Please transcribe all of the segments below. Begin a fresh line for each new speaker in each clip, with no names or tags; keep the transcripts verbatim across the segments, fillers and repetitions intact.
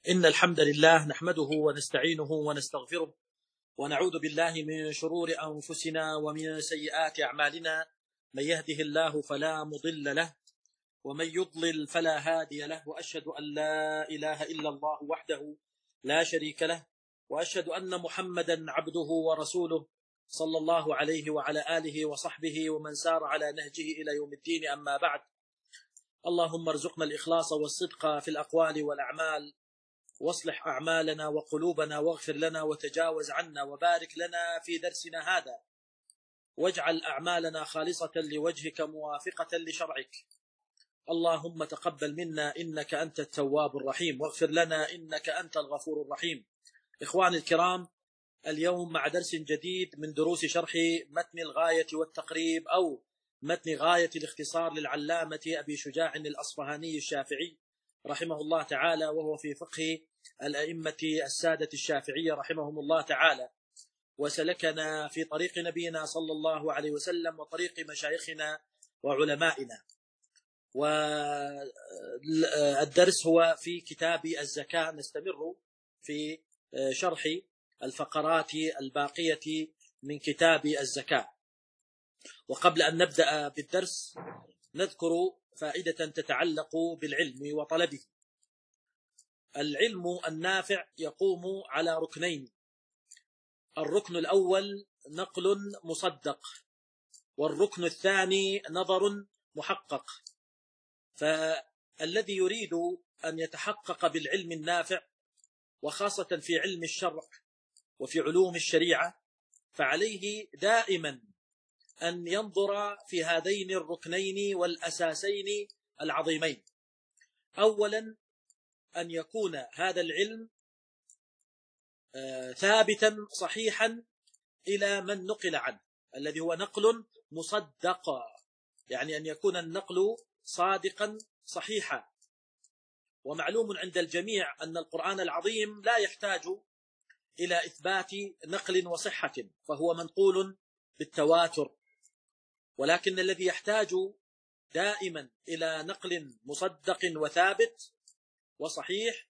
إن الحمد لله نحمده ونستعينه ونستغفره ونعوذ بالله من شرور أنفسنا ومن سيئات أعمالنا. من يهده الله فلا مضل له ومن يضلل فلا هادي له، وأشهد أن لا إله إلا الله وحده لا شريك له، وأشهد أن محمدا عبده ورسوله صلى الله عليه وعلى آله وصحبه ومن سار على نهجه إلى يوم الدين. أما بعد، اللهم ارزقنا الإخلاص والصدق في الأقوال والأعمال، واصلح أعمالنا وقلوبنا، واغفر لنا وتجاوز عنا، وبارك لنا في درسنا هذا، واجعل أعمالنا خالصة لوجهك موافقة لشرعك. اللهم تقبل منا إنك أنت التواب الرحيم، واغفر لنا إنك أنت الغفور الرحيم. إخواني الكرام، اليوم مع درس جديد من دروس شرح متن الغاية والتقريب أو متن غاية الاختصار للعلامة أبي شجاع الأصفهاني الشافعي رحمه الله تعالى، وهو في فقه الأئمة السادة الشافعية رحمهم الله تعالى، وسلكنا في طريق نبينا صلى الله عليه وسلم وطريق مشايخنا وعلمائنا. والدرس هو في كتاب الزكاة، نستمر في شرح الفقرات الباقية من كتاب الزكاة. وقبل أن نبدأ بالدرس نذكر فائدة تتعلق بالعلم وطلبه. العلم النافع يقوم على ركنين: الركن الأول نقل مصدق، والركن الثاني نظر محقق. فالذي يريد أن يتحقق بالعلم النافع، وخاصة في علم الشرع وفي علوم الشريعة، فعليه دائما أن ينظر في هذين الركنين والأساسين العظيمين. أولا، أن يكون هذا العلم ثابتا صحيحا إلى من نقل عنه، الذي هو نقل مصدق، يعني أن يكون النقل صادقا صحيحا. ومعلوم عند الجميع أن القرآن العظيم لا يحتاج إلى إثبات نقل وصحة، فهو منقول بالتواتر، ولكن الذي يحتاج دائما إلى نقل مصدق وثابت وصحيح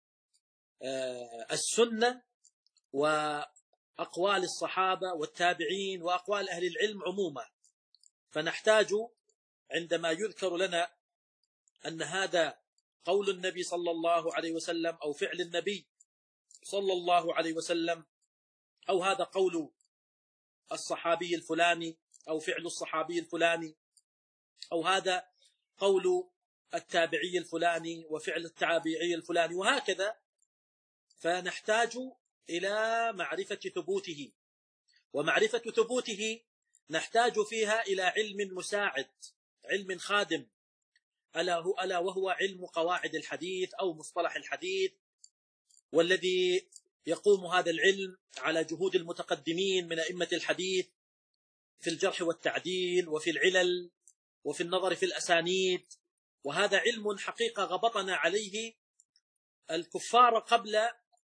السنة وأقوال الصحابة والتابعين وأقوال أهل العلم عموما. فنحتاج عندما يذكر لنا أن هذا قول النبي صلى الله عليه وسلم أو فعل النبي صلى الله عليه وسلم، أو هذا قول الصحابي الفلاني أو فعل الصحابي الفلاني، أو هذا قول التابعي الفلاني وفعل التابعي الفلاني، وهكذا. فنحتاج إلى معرفة ثبوته، ومعرفة ثبوته نحتاج فيها إلى علم مساعد، علم خادم، ألا هو ألا وهو علم قواعد الحديث أو مصطلح الحديث، والذي يقوم هذا العلم على جهود المتقدمين من أئمة الحديث في الجرح والتعديل وفي العلل وفي النظر في الأسانيد. وهذا علم حقيقة غبطنا عليه الكفار قبل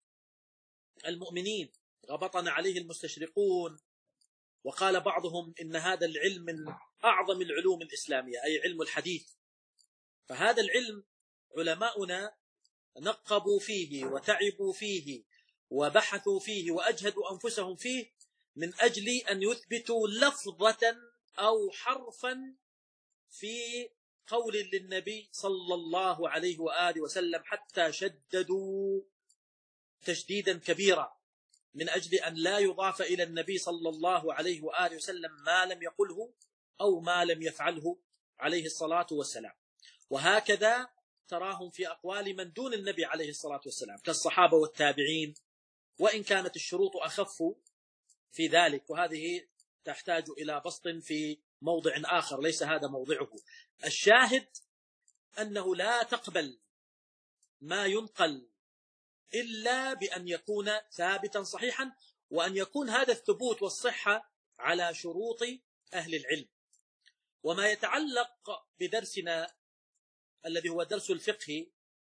المؤمنين، غبطنا عليه المستشرقون، وقال بعضهم إن هذا العلم من أعظم العلوم الإسلامية، أي علم الحديث. فهذا العلم علماؤنا نقبوا فيه وتعبوا فيه وبحثوا فيه وأجهدوا أنفسهم فيه من أجل أن يثبتوا لفظة أو حرفا في قول للنبي صلى الله عليه وآله وسلم، حتى شددوا تشديدا كبيرا من أجل أن لا يضاف إلى النبي صلى الله عليه وآله وسلم ما لم يقله أو ما لم يفعله عليه الصلاة والسلام. وهكذا تراهم في أقوال من دون النبي عليه الصلاة والسلام كالصحابة والتابعين، وإن كانت الشروط أخف في ذلك، وهذه تحتاج إلى بسط في موضع آخر ليس هذا موضعه. الشاهد أنه لا تقبل ما ينقل إلا بأن يكون ثابتا صحيحا، وأن يكون هذا الثبوت والصحة على شروط أهل العلم. وما يتعلق بدرسنا الذي هو درس الفقه،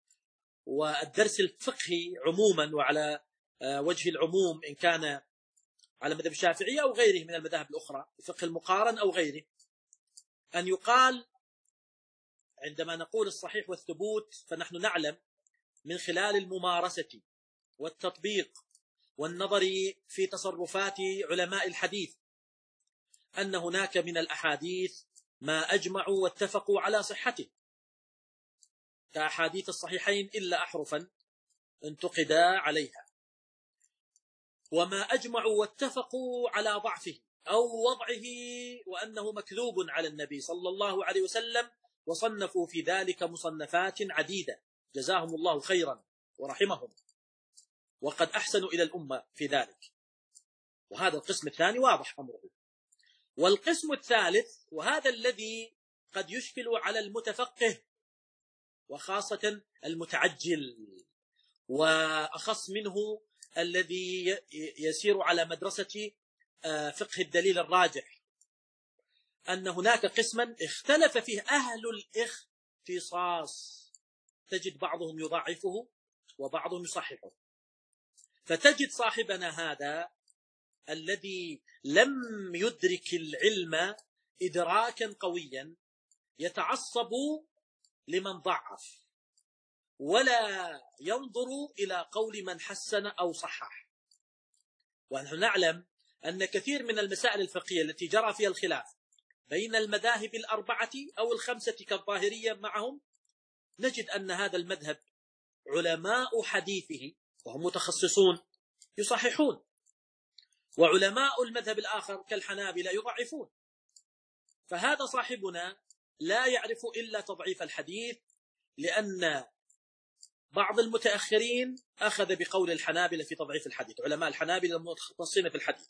والدرس الفقهي عموما وعلى وجه العموم إن كان على مذهب الشافعية أو غيره من المذاهب الأخرى، الفقه المقارن أو غيره، أن يقال عندما نقول الصحيح والثبوت فنحن نعلم من خلال الممارسة والتطبيق والنظر في تصرفات علماء الحديث أن هناك من الأحاديث ما أجمعوا واتفقوا على صحته، كأحاديث الصحيحين إلا أحرفا انتقد عليها، وما أجمعوا واتفقوا على ضعفه أو وضعه وأنه مكذوب على النبي صلى الله عليه وسلم، وصنفوا في ذلك مصنفات عديدة جزاهم الله خيرا ورحمهم، وقد أحسنوا إلى الأمة في ذلك. وهذا القسم الثاني واضح أمره. والقسم الثالث، وهذا الذي قد يشكل على المتفقه وخاصة المتعجل، وأخص منه الذي يسير على مدرسة فقه الدليل الراجح، أن هناك قسما اختلف فيه أهل الاختصاص، تجد بعضهم يضعفه وبعضهم يصححه. فتجد صاحبنا هذا الذي لم يدرك العلم إدراكا قويا يتعصب لمن ضعف ولا ينظر إلى قول من حسن أو صحح. ونحن نعلم أن كثير من المسائل الفقهية التي جرى فيها الخلاف بين المذاهب الأربعة أو الخمسة كالظاهرية معهم، نجد أن هذا المذهب علماء حديثه وهم متخصصون يصححون، وعلماء المذهب الآخر كالحنابلة يضعفون. فهذا صاحبنا لا يعرف إلا تضعيف الحديث، لأن بعض المتأخرين أخذ بقول الحنابلة في تضعيف الحديث، علماء الحنابلة المتخصصين في الحديث.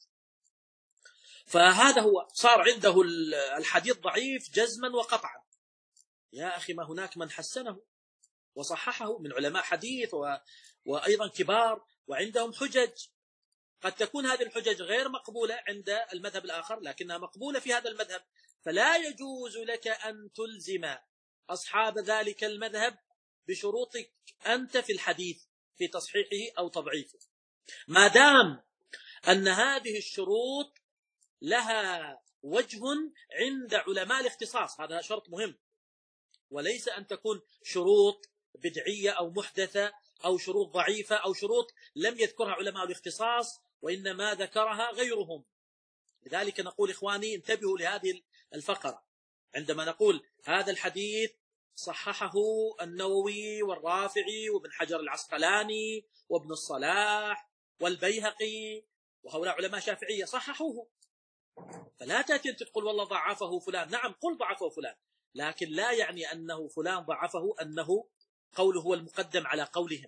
فهذا هو صار عنده الحديث ضعيف جزما وقطعا. يا أخي، ما هناك من حسنه وصححه من علماء حديث و... وأيضا كبار وعندهم حجج، قد تكون هذه الحجج غير مقبولة عند المذهب الآخر لكنها مقبولة في هذا المذهب. فلا يجوز لك أن تلزم أصحاب ذلك المذهب بشروطك أنت في الحديث في تصحيحه أو تضعيفه، ما دام أن هذه الشروط لها وجه عند علماء الاختصاص. هذا شرط مهم، وليس أن تكون شروط بدعية أو محدثة أو شروط ضعيفة أو شروط لم يذكرها علماء الاختصاص وإنما ذكرها غيرهم. لذلك نقول إخواني انتبهوا لهذه الفقرة. عندما نقول هذا الحديث صححه النووي والرافعي وابن حجر العسقلاني وابن الصلاح والبيهقي وهؤلاء علماء شافعية صححوه، فلا تأتي أن تقول والله ضعفه فلان. نعم، قل ضعفه فلان، لكن لا يعني أنه فلان ضعفه أنه قوله هو المقدم على قولهم.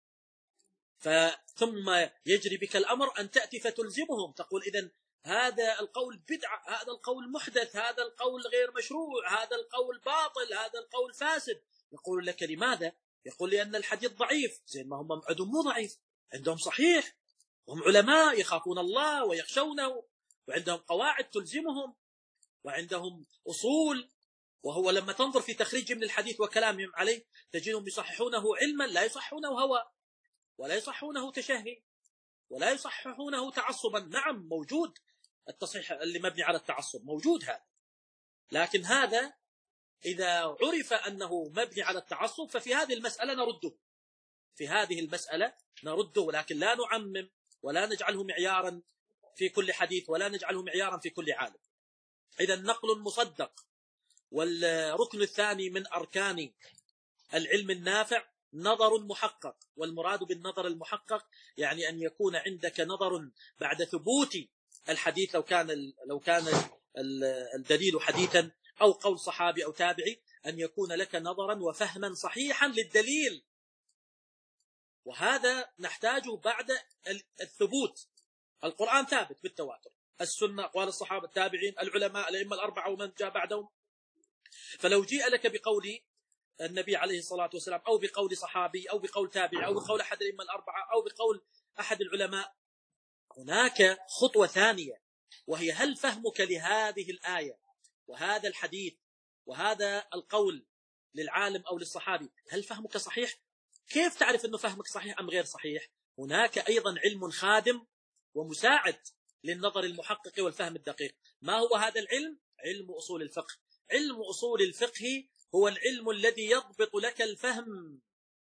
ثم يجري بك الأمر أن تأتي فتلزمهم، تقول إذن هذا القول بدعة، هذا القول محدث، هذا القول غير مشروع، هذا القول باطل، هذا القول فاسد. يقول لك لماذا؟ يقول لأن الحديث ضعيف. زين، ما هم عندهم مو ضعيف، عندهم صحيح، وهم علماء يخافون الله ويخشونه، وعندهم قواعد تلزمهم، وعندهم أصول. وهو لما تنظر في تخريج من الحديث وكلامهم عليه تجدهم يصححونه علما، لا يصححونه هوى، ولا يصححونه تشهي، ولا يصححونه تعصبا. نعم، موجود التصحيح اللي مبني على التعصب، موجود هذا، لكن هذا إذا عرف أنه مبني على التعصب ففي هذه المسألة نرده، في هذه المسألة نرده، ولكن لا نعمم ولا نجعله معيارا في كل حديث ولا نجعله معيارا في كل عالم. إذا نقل مصدق. والركن الثاني من أركان العلم النافع نظر محقق، والمراد بالنظر المحقق يعني أن يكون عندك نظر بعد ثبوت الحديث، لو كان لو كان الدليل حديثا أو قول صحابي أو تابعي، أن يكون لك نظرا وفهما صحيحا للدليل، وهذا نحتاجه بعد الثبوت. القرآن ثابت بالتواتر، السنة أقوال الصحابة التابعين العلماء الأئمة الأربعة ومن جاء بعدهم. فلو جيء لك بقول النبي عليه الصلاة والسلام أو بقول صحابي أو بقول تابعي أو بقول أحد الأئمة الأربعة أو بقول أحد العلماء، هناك خطوة ثانية، وهي هل فهمك لهذه الآية وهذا الحديث وهذا القول للعالم أو للصحابي، هل فهمك صحيح؟ كيف تعرف أنه فهمك صحيح أم غير صحيح؟ هناك أيضا علم خادم ومساعد للنظر المحقق والفهم الدقيق. ما هو هذا العلم؟ علم أصول الفقه. علم أصول الفقه هو العلم الذي يضبط لك الفهم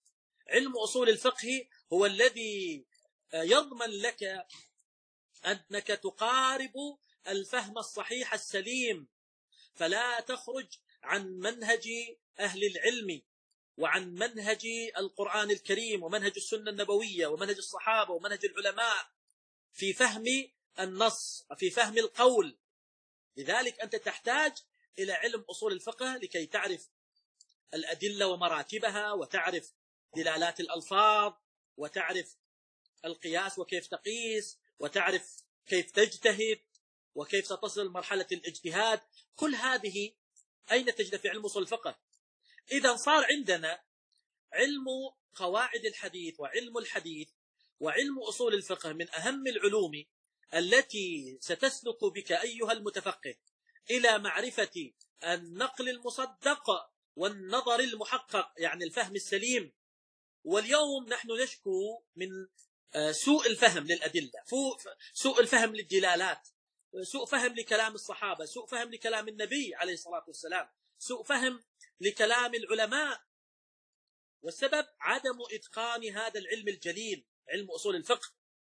علم أصول الفقه هو الذي يضمن لك أنك تقارب الفهم الصحيح السليم، فلا تخرج عن منهج أهل العلم وعن منهج القرآن الكريم ومنهج السنة النبوية ومنهج الصحابة ومنهج العلماء في فهم النص وفي فهم القول. لذلك أنت تحتاج إلى علم أصول الفقه لكي تعرف الأدلة ومراتبها، وتعرف دلالات الألفاظ، وتعرف القياس وكيف تقيس، وتعرف كيف تجتهد، وكيف ستصل لمرحلة الاجتهاد. كل هذه أين تجد في علم أصول الفقه؟ إذا صار عندنا علم قواعد الحديث وعلم الحديث وعلم أصول الفقه من أهم العلوم التي ستسلك بك أيها المتفقه إلى معرفة النقل المصدق والنظر المحقق، يعني الفهم السليم. واليوم نحن نشكو من سوء الفهم للأدلة، سوء الفهم للدلالات، سوء فهم لكلام الصحابة، سوء فهم لكلام النبي عليه الصلاة والسلام، سوء فهم لكلام العلماء. والسبب عدم إتقان هذا العلم الجليل، علم أصول الفقه.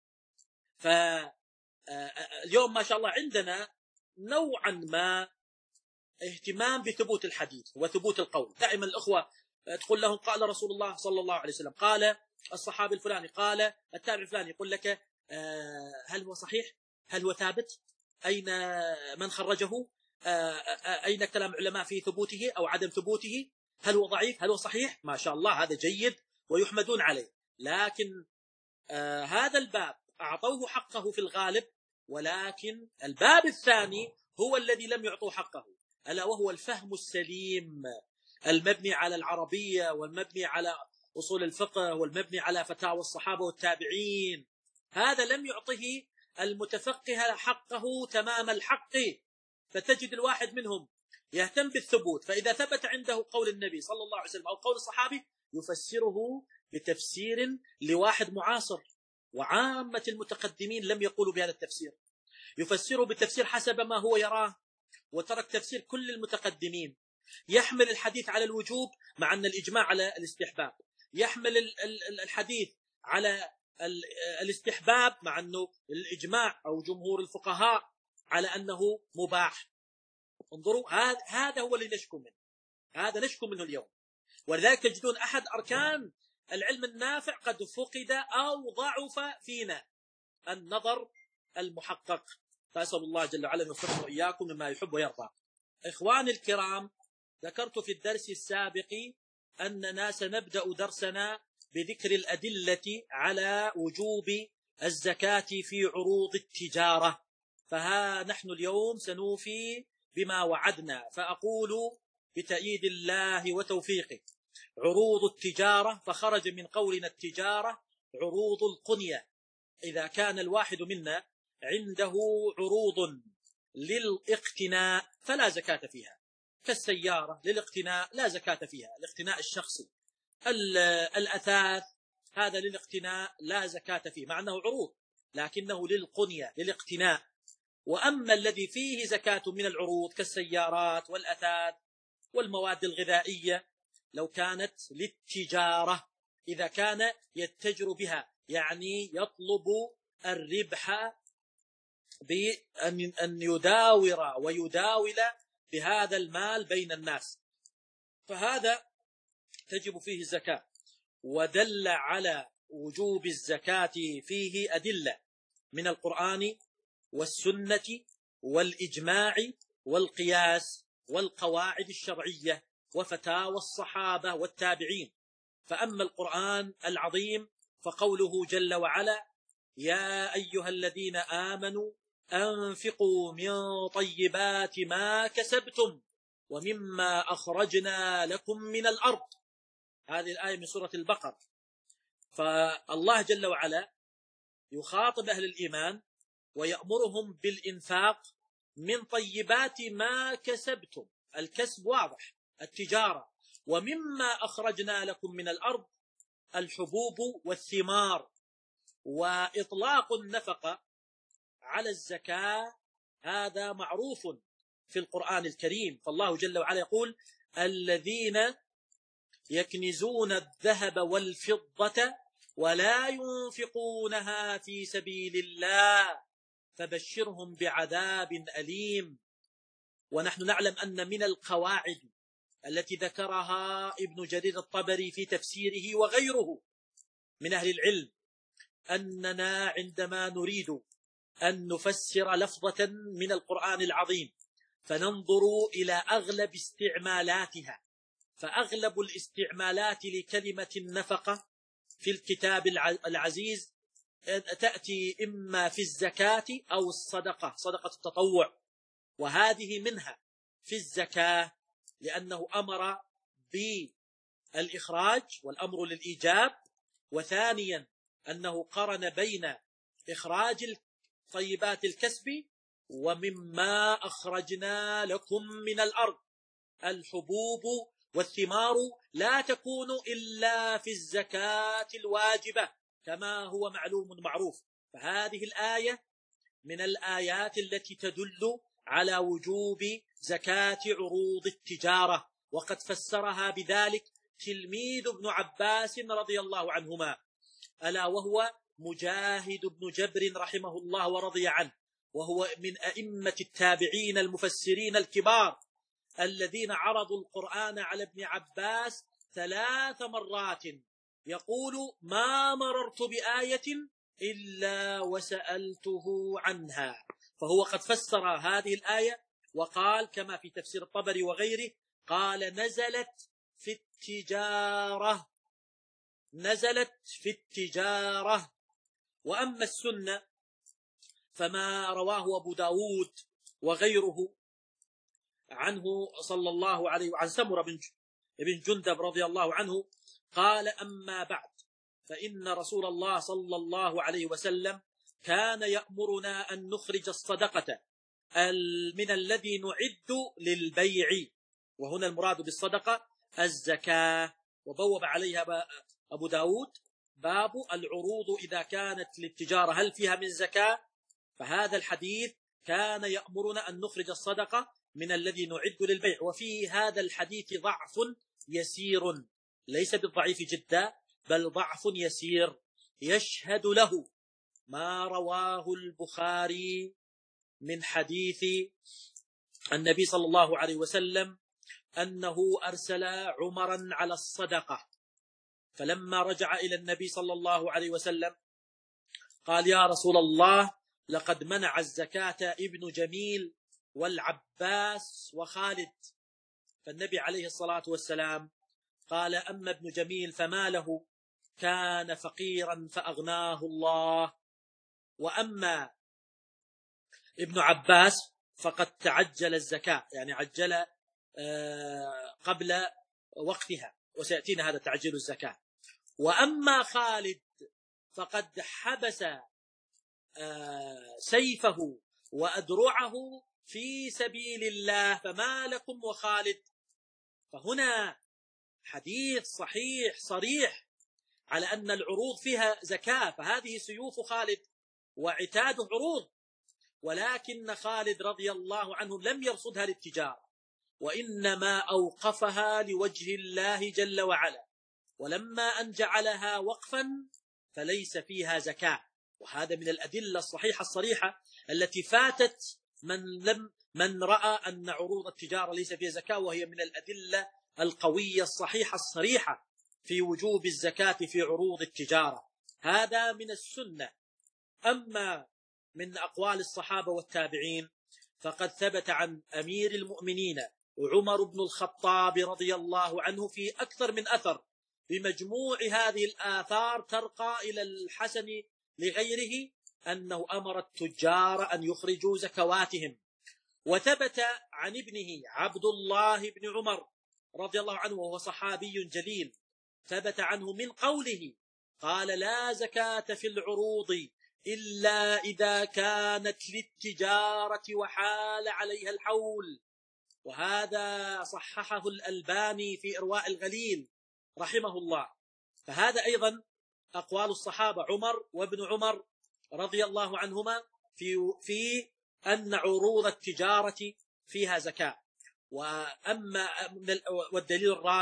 فاليوم ما شاء الله عندنا نوعا ما اهتمام بثبوت الحديث وثبوت القول. دائما الأخوة تقول لهم قال رسول الله صلى الله عليه وسلم، قال الصحابي الفلاني، قال التابع الفلاني، يقول لك هل هو صحيح؟ هل هو ثابت؟ أين من خرجه؟ أين كلام علماء في ثبوته أو عدم ثبوته؟ هل هو ضعيف؟ هل هو صحيح؟ ما شاء الله هذا جيد ويحمدون عليه. لكن آه هذا الباب أعطوه حقه في الغالب، ولكن الباب الثاني هو الذي لم يعطوه حقه، ألا وهو الفهم السليم المبني على العربية والمبني على أصول الفقه والمبني على فتاوى الصحابة والتابعين. هذا لم يعطه المتفقه حقه تمام الحق. فتجد الواحد منهم يهتم بالثبوت، فإذا ثبت عنده قول النبي صلى الله عليه وسلم أو قول الصحابي يفسره بتفسير لواحد معاصر، وعامة المتقدمين لم يقولوا بهذا التفسير، يفسره بالتفسير حسب ما هو يراه، وترك تفسير كل المتقدمين. يحمل الحديث على الوجوب مع أن الإجماع على الاستحباب، يحمل الحديث على الاستحباب مع أنه الإجماع أو جمهور الفقهاء على أنه مباح. انظروا، هذا هو اللي نشكو منه، هذا نشكو منه اليوم. ولذلك تجدون أحد أركان العلم النافع قد فقد أو ضعف فينا، النظر المحقق. فأسأل الله جل وعلا أن يوفقنا وإياكم مما يحب ويرضى. إخواني الكرام، ذكرت في الدرس السابق أننا سنبدأ درسنا بذكر الأدلة على وجوب الزكاة في عروض التجارة. فها نحن اليوم سنوفي بما وعدنا، فأقول بتأييد الله وتوفيقه عروض التجارة، فخرج من قولنا التجارة عروض القنية. إذا كان الواحد منا عنده عروض للاقتناء فلا زكاة فيها، كالسيارة للاقتناء لا زكاة فيها، الاقتناء الشخصي. الأثاث هذا للاقتناء لا زكاة فيه، مع أنه عروض لكنه للقنية للاقتناء. وأما الذي فيه زكاة من العروض كالسيارات والأثاث والمواد الغذائية لو كانت للتجارة، إذا كان يتجر بها، يعني يطلب الربح بأن يداور ويداول بهذا المال بين الناس، فهذا تجب فيه الزكاة. ودل على وجوب الزكاة فيه أدلة من القرآن والسنة والإجماع والقياس والقواعد الشرعية وفتاوى الصحابة والتابعين. فأما القرآن العظيم فقوله جل وعلا: يا أيها الذين آمنوا أنفقوا من طيبات ما كسبتم ومما أخرجنا لكم من الأرض. هذه الآية من سورة البقرة. فالله جل وعلا يخاطب أهل الإيمان ويأمرهم بالإنفاق من طيبات ما كسبتم، الكسب واضح، التجارة. ومما أخرجنا لكم من الأرض، الحبوب والثمار. وإطلاق النفقة على الزكاة هذا معروف في القرآن الكريم، فالله جل وعلا يقول: الذين يكنزون الذهب والفضة ولا ينفقونها في سبيل الله فبشرهم بعذاب أليم. ونحن نعلم أن من القواعد التي ذكرها ابن جرير الطبري في تفسيره وغيره من أهل العلم أننا عندما نريد أن نفسر لفظة من القرآن العظيم فننظر إلى أغلب استعمالاتها، فأغلب الاستعمالات لكلمة النفقة في الكتاب العزيز تأتي إما في الزكاة أو الصدقة، صدقة التطوع، وهذه منها في الزكاة لأنه أمر بالإخراج والأمر للإيجاب، وثانيا أنه قرن بين إخراج طيبات الكسب ومما أخرجنا لكم من الأرض. الحبوب والثمار لا تكون إلا في الزكاة الواجبة كما هو معلوم معروف. فهذه الآية من الآيات التي تدل على وجوب زكاة عروض التجارة، وقد فسرها بذلك تلميذ ابن عباس رضي الله عنهما، ألا وهو مجاهد بن جبر رحمه الله ورضي عنه، وهو من أئمة التابعين المفسرين الكبار الذين عرضوا القرآن على ابن عباس ثلاث مرات، يقول: ما مررت بآية إلا وسألته عنها. فهو قد فسر هذه الآية وقال كما في تفسير الطبري وغيره، قال: نزلت في التجارة، نزلت في التجارة. وأما السنة فما رواه أبو داود وغيره عنه صلى الله عليه وعن سمرة بن جندب رضي الله عنه قال: أما بعد فإن رسول الله صلى الله عليه وسلم كان يأمرنا أن نخرج الصدقة من الذي نعد للبيع، وهنا المراد بالصدقة الزكاة. وبوب عليها أبو داود باب العروض إذا كانت للتجارة هل فيها من زكاة؟ فهذا الحديث كان يأمرنا أن نخرج الصدقة من الذي نعد للبيع. وفي هذا الحديث ضعف يسير، ليس بالضعيف جدا بل ضعف يسير، يشهد له ما رواه البخاري من حديث النبي صلى الله عليه وسلم أنه أرسل عمرا على الصدقة، فلما رجع إلى النبي صلى الله عليه وسلم قال: يا رسول الله، لقد منع الزكاة ابن جميل والعباس وخالد. فالنبي عليه الصلاة والسلام قال: أما ابن جميل فما له، كان فقيرا فأغناه الله، وأما ابن عباس فقد تعجل الزكاة، يعني عجل قبل وقتها، وسيأتينا هذا تعجيل الزكاة. وأما خالد فقد حبس سيفه وأدرعه في سبيل الله، فما لكم وخالد؟ فهنا حديث صحيح صريح على أن العروض فيها زكاة، فهذه سيوف خالد وعتاده عروض، ولكن خالد رضي الله عنه لم يرصدها للتجارة، وإنما أوقفها لوجه الله جل وعلا، ولما أن جعلها وقفا فليس فيها زكاة. وهذا من الأدلة الصحيحة الصريحة التي فاتت من لم من رأى أن عروض التجارة ليس فيها زكاة، وهي من الأدلة القوية الصحيحة الصريحة في وجوب الزكاة في عروض التجارة. هذا من السنة. أما من أقوال الصحابة والتابعين فقد ثبت عن أمير المؤمنين عمر بن الخطاب رضي الله عنه في أكثر من أثر، بمجموع هذه الآثار ترقى إلى الحسن لغيره، أنه أمر التجار أن يخرجوا زكواتهم. وثبت عن ابنه عبد الله بن عمر رضي الله عنه وهو صحابي جليل، ثبت عنه من قوله قال: لا زكاة في العروض إلا إذا كانت للتجارة وحال عليها الحول. وهذا صححه الألباني في إرواء الغليل رحمه الله. فهذا أيضا أقوال الصحابة عمر وابن عمر رضي الله عنهما في في أن عروض التجارة فيها زكاة. وأما والدليل الرابع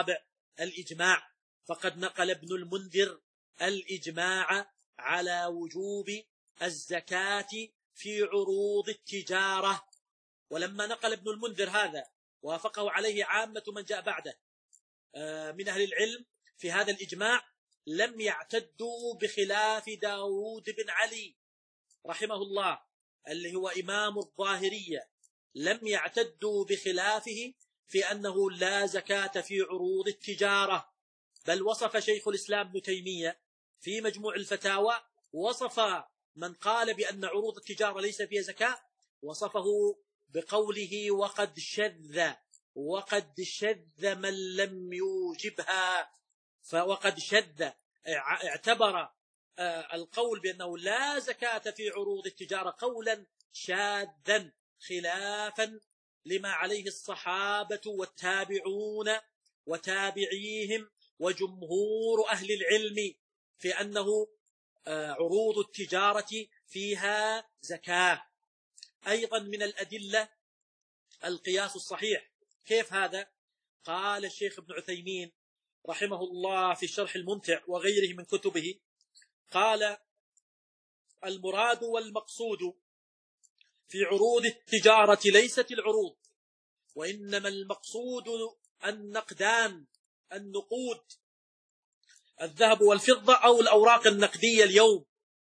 الإجماع، فقد نقل ابن المنذر الإجماع على وجوب الزكاة في عروض التجارة. ولما نقل ابن المنذر هذا وافقه عليه عامة من جاء بعده من أهل العلم في هذا الإجماع، لم يعتدوا بخلاف داود بن علي رحمه الله اللي هو إمام الظاهرية، لم يعتدوا بخلافه في أنه لا زكاة في عروض التجارة، بل وصف شيخ الإسلام ابن تيمية في مجموع الفتاوى، وصف من قال بأن عروض التجارة ليس فيها زكاة، وصفه بقوله وقد شذ وقد شذ من لم يوجبها. فوقد شذ اعتبر القول بأنه لا زكاة في عروض التجارة قولا شاذا خلافا لما عليه الصحابة والتابعون وتابعيهم وجمهور أهل العلم في أنه عروض التجارة فيها زكاة. أيضا من الأدلة القياس الصحيح. كيف هذا؟ قال الشيخ ابن عثيمين رحمه الله في الشرح الممتع وغيره من كتبه، قال المراد والمقصود في عروض التجارة ليست العروض، وإنما المقصود النقدان، النقود، الذهب والفضة أو الأوراق النقدية اليوم.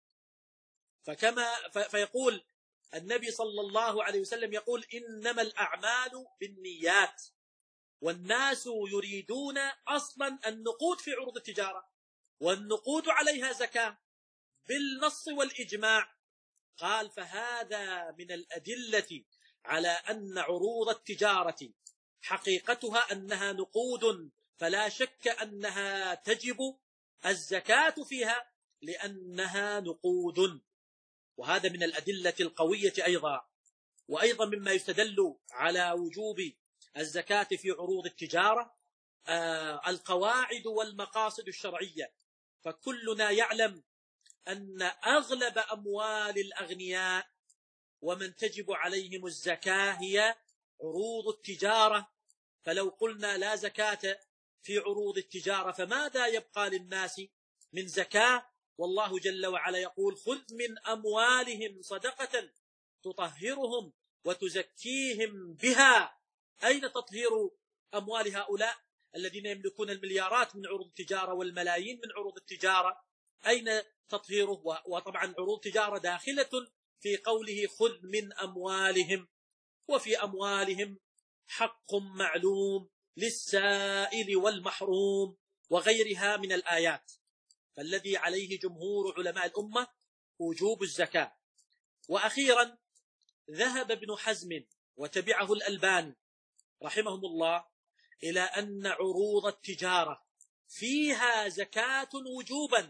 فكما فيقول النبي صلى الله عليه وسلم يقول إنما الأعمال بالنيات، والناس يريدون أصلا النقود في عروض التجارة، والنقود عليها زكاة بالنص والإجماع. قال فهذا من الأدلة على أن عروض التجارة حقيقتها أنها نقود، فلا شك أنها تجب الزكاة فيها لأنها نقود. وهذا من الأدلة القوية أيضا. وأيضا مما يستدل على وجوب الزكاة في عروض التجارة آه القواعد والمقاصد الشرعية. فكلنا يعلم أن أغلب أموال الأغنياء ومن تجب عليهم الزكاة هي عروض التجارة. فلو قلنا لا زكاة في عروض التجارة فماذا يبقى للناس من زكاة؟ والله جل وعلا يقول خذ من أموالهم صدقة تطهرهم وتزكيهم بها. أين تطهير أموال هؤلاء الذين يملكون المليارات من عروض التجارة والملايين من عروض التجارة؟ أين تطهيره؟ وطبعا عروض التجارة داخلة في قوله خذ من أموالهم، وفي أموالهم حق معلوم للسائل والمحروم وغيرها من الآيات. فالذي عليه جمهور علماء الأمة وجوب الزكاة. وأخيرا ذهب ابن حزم وتبعه الألباني رحمهم الله إلى أن عروض التجارة فيها زكاة وجوبا،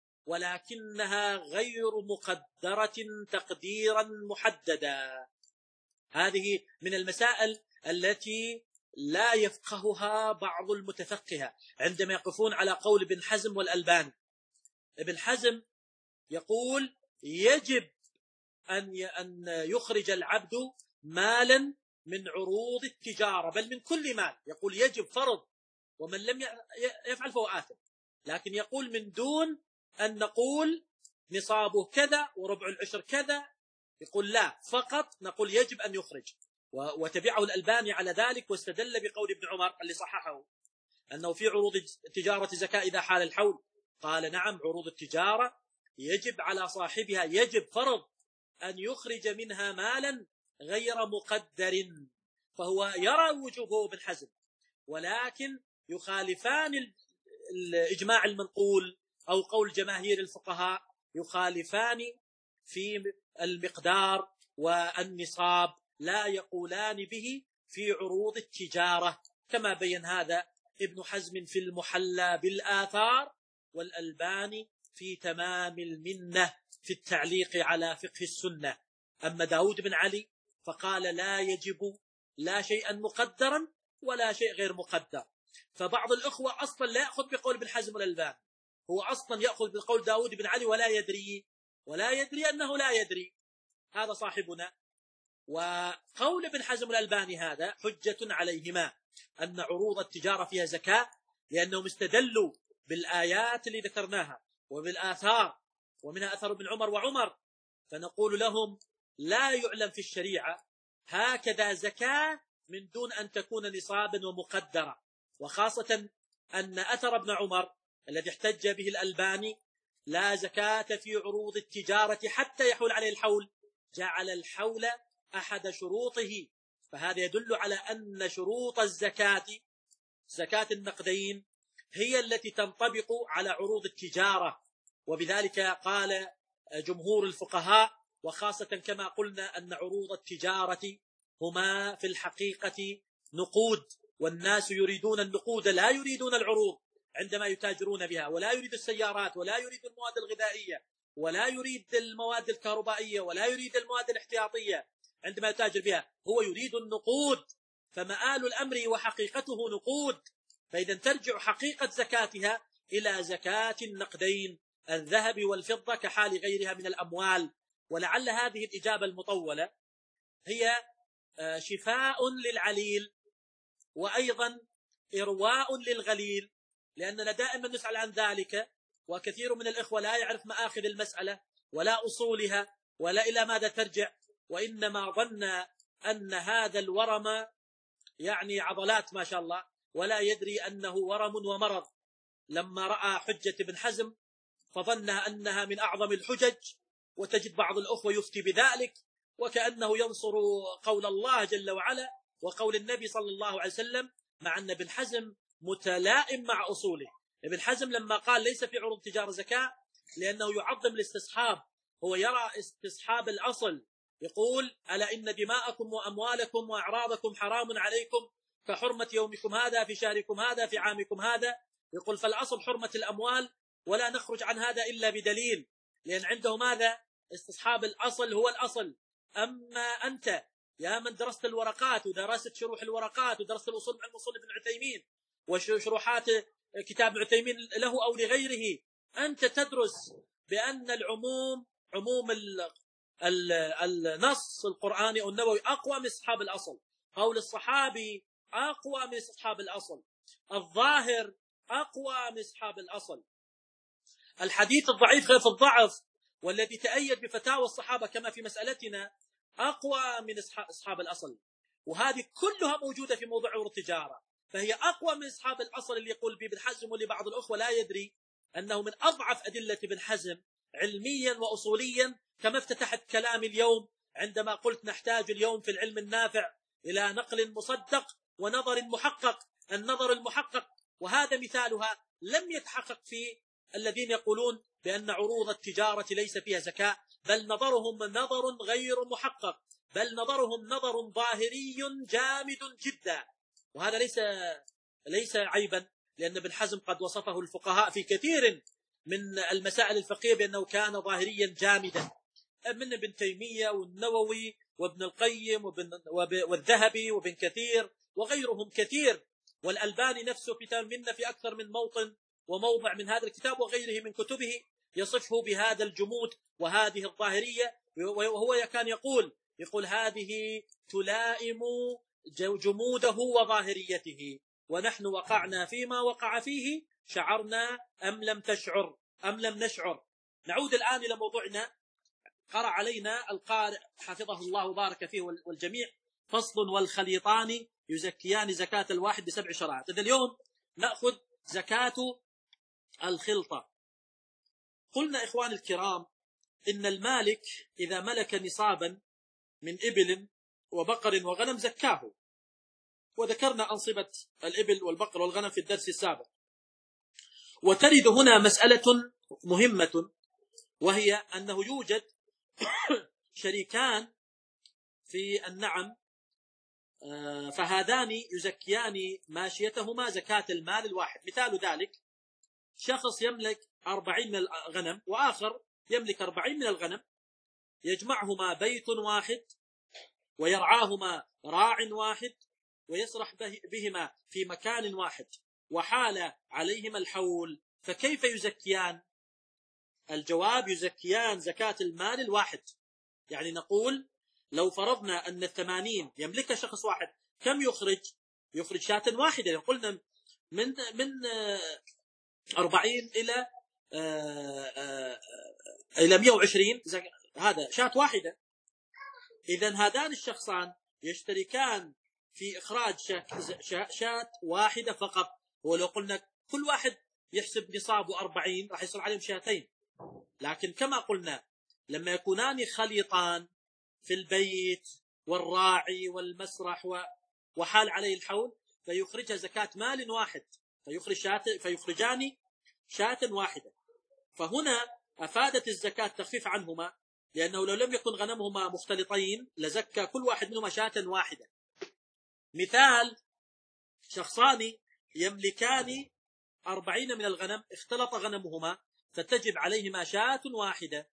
ولكنها غير مقدرة تقديرا محددا. هذه من المسائل التي لا يفقهها بعض المتفقهة عندما يقفون على قول ابن حزم والألباني. ابن حزم يقول يجب أن يخرج العبد مالا من عروض التجارة، بل من كل مال. يقول يجب فرض، ومن لم يفعل فهو آثم. لكن يقول من دون أن نقول نصابه كذا وربع العشر كذا، يقول لا، فقط نقول يجب أن يخرج. وتبعه الألباني على ذلك، واستدل بقول ابن عمر اللي صححه أنه في عروض التجارة زكاة إذا حال الحول. قال نعم، عروض التجارة يجب على صاحبها، يجب فرض أن يخرج منها مالا غير مقدر. فهو يرى وجوبه ابن حزم، ولكن يخالفان الإجماع المنقول أو قول جماهير الفقهاء، يخالفان في المقدار والنصاب، لا يقولان به في عروض التجارة، كما بين هذا ابن حزم في المحلى بالآثار، والألباني في تمام المنة في التعليق على فقه السنة. أما داود بن علي فقال لا يجب لا شيئا مقدرا ولا شيء غير مقدر. فبعض الأخوة أصلا لا يأخذ بقول ابن حزم والألباني، هو أصلا يأخذ بقول داود بن علي ولا يدري ولا يدري أنه لا يدري. هذا صاحبنا. وقول ابن حزم والألباني هذا حجة عليهما أن عروض التجارة فيها زكاة، لأنهم استدلوا بالآيات اللي ذكرناها وبالآثار، ومنها أثر ابن عمر وعمر. فنقول لهم لا يعلم في الشريعة هكذا زكاة من دون أن تكون نصابا ومقدرة، وخاصة أن أثر ابن عمر الذي احتج به الألباني لا زكاة في عروض التجارة حتى يحول عليه الحول، جعل الحول أحد شروطه. فهذا يدل على أن شروط الزكاة، زكاة النقدين، هي التي تنطبق على عروض التجارة. وبذلك قال جمهور الفقهاء، وخاصة كما قلنا أن عروض التجارة هما في الحقيقة نقود، والناس يريدون النقود لا يريدون العروض عندما يتاجرون بها، ولا يريد السيارات، ولا يريد المواد الغذائية، ولا يريد المواد الكهربائية، ولا يريد المواد الاحتياطية عندما يتاجر بها، هو يريد النقود. فمآل الأمر وحقيقته نقود، فإذا ترجع حقيقة زكاتها إلى زكاة النقدين، الذهب والفضة، كحال غيرها من الأموال. ولعل هذه الإجابة المطولة هي شفاء للعليل وأيضا إرواء للغليل، لأننا دائما نسأل عن ذلك، وكثير من الإخوة لا يعرف مآخذ المسألة ولا أصولها ولا إلى ماذا ترجع، وإنما ظن أن هذا الورم يعني عضلات ما شاء الله، ولا يدري أنه ورم ومرض. لما رأى حجة ابن حزم فظنها أنها من أعظم الحجج، وتجد بعض الأخوة يفتي بذلك وكأنه ينصر قول الله جل وعلا وقول النبي صلى الله عليه وسلم، مع أن ابن حزم متلائم مع أصوله. ابن حزم لما قال ليس في عروض تجارة زكاة، لأنه يعظم الاستصحاب، هو يرى استصحاب الأصل، يقول ألا إن دماءكم وأموالكم وأعراضكم حرام عليكم كحرمة يومكم هذا في شهركم هذا في عامكم هذا. يقول فالأصل حرمة الأموال، ولا نخرج عن هذا إلا بدليل، لأن عنده ماذا؟ استصحاب الأصل هو الأصل. أما أنت يا من درست الورقات ودرست شروح الورقات ودرست الأصول مع الأصول ابن عثيمين وشروحات كتاب ابن عثيمين له أو لغيره، أنت تدرس بأن العموم عموم ال ال النص القرآني أو النبوي أقوى من استصحاب الأصل، قول الصحابي أقوى من استصحاب الأصل، الظاهر أقوى من استصحاب الأصل، الحديث الضعيف خلاف الضعف والذي تأيد بفتاوى الصحابة كما في مسألتنا أقوى من أصحاب الأصل. وهذه كلها موجودة في موضوع عروض التجارة، فهي أقوى من أصحاب الأصل اللي يقول به ابن حزم، واللي بعض الأخوة لا يدري أنه من أضعف أدلة ابن حزم علميا وأصوليا. كما افتتحت كلامي اليوم عندما قلت نحتاج اليوم في العلم النافع إلى نقل مصدق ونظر محقق. النظر المحقق وهذا مثالها لم يتحقق في الذين يقولون بأن عروض التجارة ليس فيها زكاة، بل نظرهم نظر غير محقق، بل نظرهم نظر ظاهري جامد جدا. وهذا ليس ليس عيبا، لأن ابن حزم قد وصفه الفقهاء في كثير من المسائل الفقهية بأنه كان ظاهريا جامدا، من ابن تيمية والنووي وابن القيم والذهبي وابن كثير وغيرهم كثير، والألباني نفسه في تامنا في أكثر من موطن وموضع من هذا الكتاب وغيره من كتبه يصفه بهذا الجمود وهذه الظاهرية. وهو كان يقول يقول هذه تلائم جموده وظاهريته، ونحن وقعنا فيما وقع فيه، شعرنا أم لم تشعر أم لم نشعر. نعود الآن إلى موضوعنا. قرأ علينا القارئ حفظه الله وبارك فيه والجميع فصل والخليطان يزكيان زكاة الواحد بسبع شرائط. إذا اليوم نأخذ زكاة الخلطة. قلنا إخواني الكرام إن المالك إذا ملك نصابا من إبل وبقر وغنم زكاه، وذكرنا أنصبة الإبل والبقر والغنم في الدرس السابق. وترد هنا مسألة مهمة، وهي أنه يوجد شريكان في النعم، فهذان يزكيان ماشيتهما زكاة المال الواحد. مثال ذلك شخص يملك أربعين من الغنم وآخر يملك أربعين من الغنم، يجمعهما بيت واحد ويرعاهما راع واحد ويسرح بهما في مكان واحد وحال عليهما الحول، فكيف يزكيان؟ الجواب يزكيان زكاة المال الواحد. يعني نقول لو فرضنا أن الثمانين يملكها شخص واحد، كم يخرج؟ يخرج شاة واحدة. يعني قلنا من من أربعين إلى إلى مئة وعشرين، هذا شاة واحدة. إذن هذان الشخصان يشتركان في إخراج شاة واحدة فقط. ولو قلنا كل واحد يحسب نصابه أربعين راح يصير عليهم شاتين، لكن كما قلنا لما يكونان خليطان في البيت والراعي والمسرح وحال عليه الحول فيخرجها زكاة مال واحد، فيخرج شاة فيخرجان شاة واحدة. فهنا أفادت الزكاة تخفيف عنهما، لأنه لو لم يكن غنمهما مختلطين لزكى كل واحد منهما شاة واحدة. مثال: شخصان يملكان أربعين من الغنم، اختلط غنمهما فتجب عليهما شاة واحدة.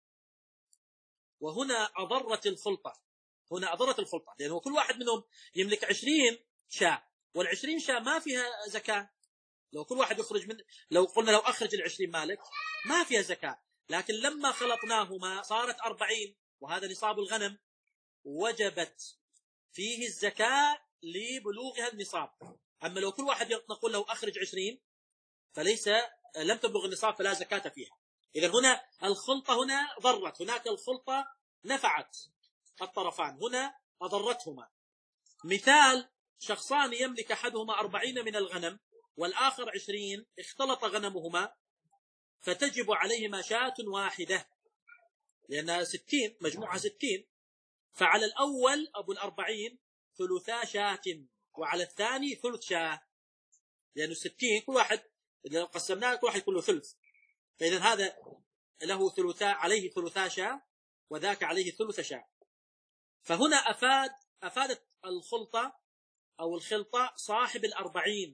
وهنا أضرت الخلطة، هنا أضرت الخلطة، لأنه كل واحد منهم يملك عشرين شاة، والعشرين شاة ما فيها زكاة. لو كل واحد يخرج من لو قلنا لو أخرج العشرين مالك ما فيها زكاة، لكن لما خلطناهما صارت أربعين وهذا نصاب الغنم، وجبت فيه الزكاة لبلوغها النصاب. أما لو كل واحد نقول له أخرج عشرين فليس لم تبلغ النصاب فلا زكاة فيها. إذا هنا الخلطة هنا ضرت، هناك الخلطة نفعت الطرفان، هنا أضرتهما. مثال: شخصان يملك أحدهما أربعين من الغنم والآخر عشرين، اختلط غنمهما فتجب عليهما شاة واحدة لأنها ستين، مجموعة ستين. فعلى الأول أبو الأربعين ثلثا شاة، وعلى الثاني ثلث شاة، لأنه ستين كل واحد إذا قسمناه كل واحد كله ثلث، فإذا هذا له ثلثا عليه ثلثا شاة وذاك عليه ثلث شاة. فهنا أفاد أفادت الخلطة أو الخلطة صاحب الأربعين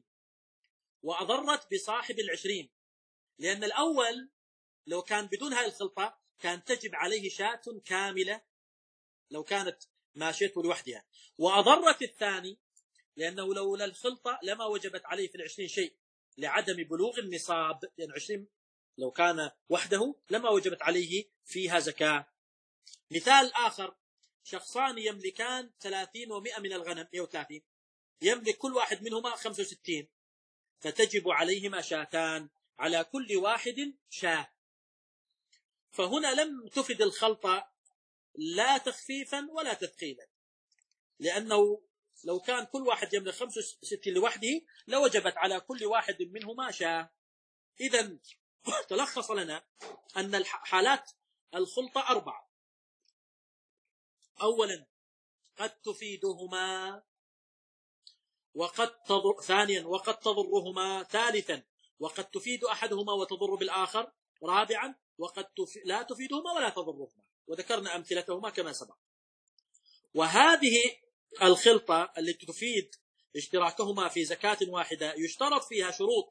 وأضرت بصاحب العشرين، لأن الأول لو كان بدون هذه الخلطة كان تجب عليه شاة كاملة لو كانت ماشيته لوحدها، وأضرت الثاني لأنه لولا الخلطة لما وجبت عليه في العشرين شيء لعدم بلوغ النصاب، لأن عشرين لو كان وحده لما وجبت عليه فيها زكاة. مثال آخر: شخصان يملكان ثلاثين ومئة من الغنم، مئة وثلاثين، يملك كل واحد منهما خمسة وستين فتجب عليهما شاتان، على كل واحد شاة. فهنا لم تفد الخلطة لا تخفيفا ولا تثقيلا، لأنه لو كان كل واحد يملك خمسة وستين لوحده لوجبت على كل واحد منهما شاة. إذن تلخص لنا أن حالات الخلطة أربعة: أولا قد تفيدهما وقد تضر، ثانيا وقد تضرهما، ثالثا وقد تفيد أحدهما وتضر بالآخر، رابعا وقد تف... لا تفيدهما ولا تضرهما، وذكرنا أمثلتهما كما سبق. وهذه الخلطة التي تفيد اشتراكهما في زكاة واحدة يشترط فيها شروط،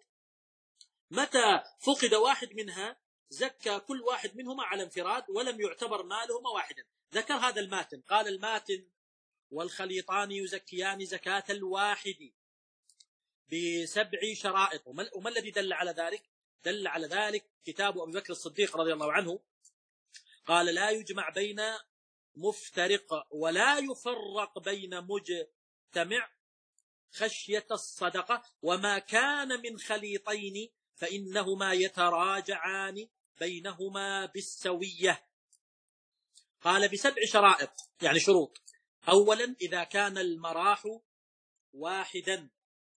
متى فقد واحد منها زكى كل واحد منهما على انفراد ولم يعتبر مالهما واحدا. ذكر هذا الماتن، قال الماتن: والخليطان يزكيان زكاة الواحد بسبع شرائط. وما الذي دل على ذلك؟ دل على ذلك كتاب أبي بكر الصديق رضي الله عنه، قال: لا يجمع بين مفترق ولا يفرق بين مجتمع خشية الصدقة، وما كان من خليطين فإنهما يتراجعان بينهما بالسوية. قال بسبع شرائط، يعني شروط. أولا إذا كان المراح واحدا،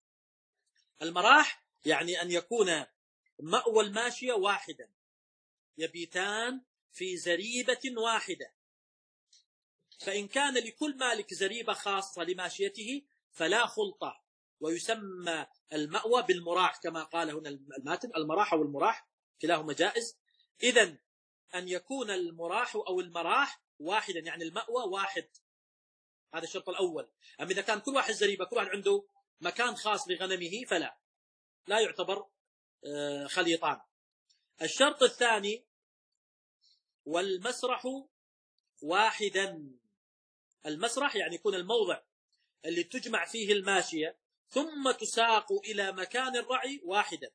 المراح يعني أن يكون مأوى الماشية واحدا، يبيتان في زريبة واحدة، فإن كان لكل مالك زريبة خاصة لماشيته فلا خلطة، ويسمى المأوى بالمراح كما قال هنا الماتن، المراح والمراح كلاهما جائز. إذن أن يكون المراح أو المراح واحدا، يعني المأوى واحد، هذا الشرط الأول. أما إذا كان كل واحد زريبة، كل واحد عنده مكان خاص لغنمه، فلا لا يعتبر خليطان. الشرط الثاني: والمسرح واحدا. المسرح يعني يكون الموضع اللي تجمع فيه الماشية ثم تساق إلى مكان الرعي واحدا،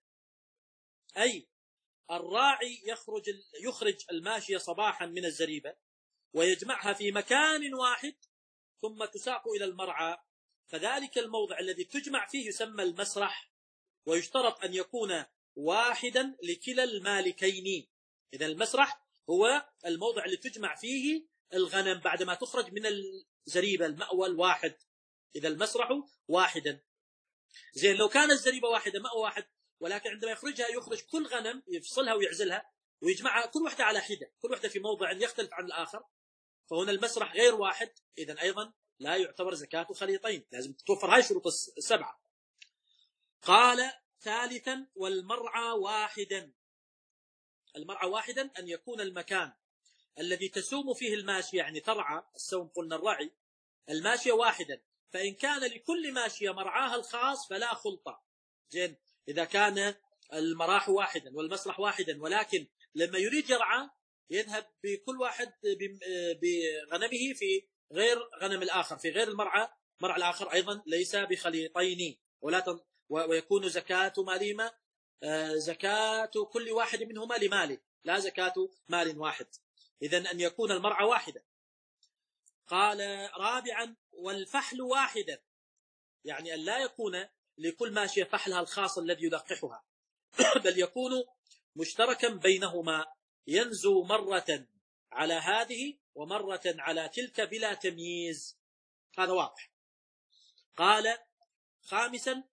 أي الراعي يخرج يخرج الماشية صباحا من الزريبة ويجمعها في مكان واحد ثم تساق إلى المرعى، فذلك الموضع الذي تجمع فيه يسمى المسرح. ويشترط أن يكون واحدا لكلا المالكين. إذا المسرح هو الموضع اللي تجمع فيه الغنم بعدما تخرج من الزريبة، المأوى الواحد. إذا المسرح واحدا. زين لو كان الزريبة واحدة مأوى واحد، ولكن عندما يخرجها يخرج كل غنم يفصلها ويعزلها ويجمعها كل واحدة على حدة، كل واحدة في موضع يختلف عن الآخر، فهنا المسرح غير واحد. إذن أيضا لا يعتبر زكاة خليطين، لازم تتوفر هاي الشروط السبعة. قال ثالثا والمرعى واحدا. المرعى واحدا أن يكون المكان الذي تسوم فيه الماشية، يعني ترعى، السوم قلنا الرعي، الماشية واحدا. فإن كان لكل ماشية مرعاها الخاص فلا خلطة. زين إذا كان المراح واحدا والمسرح واحدا، ولكن لما يريد يرعى يذهب بكل واحد بغنمه في غير غنم الآخر، في غير المرعى مرعى الآخر، أيضا ليس بخليطين، ولا تن ويكون زكاة مالهما زكاة كل واحد منهما لماله، لا زكاة مال واحد. إذن أن يكون المرعى واحدا. قال رابعا والفحل واحدا، يعني أن لا يكون لكل ماشية فحلها الخاص الذي يلقحها، بل يكون مشتركا بينهما، ينزو مرة على هذه ومرة على تلك بلا تمييز. هذا واضح. قال خامسا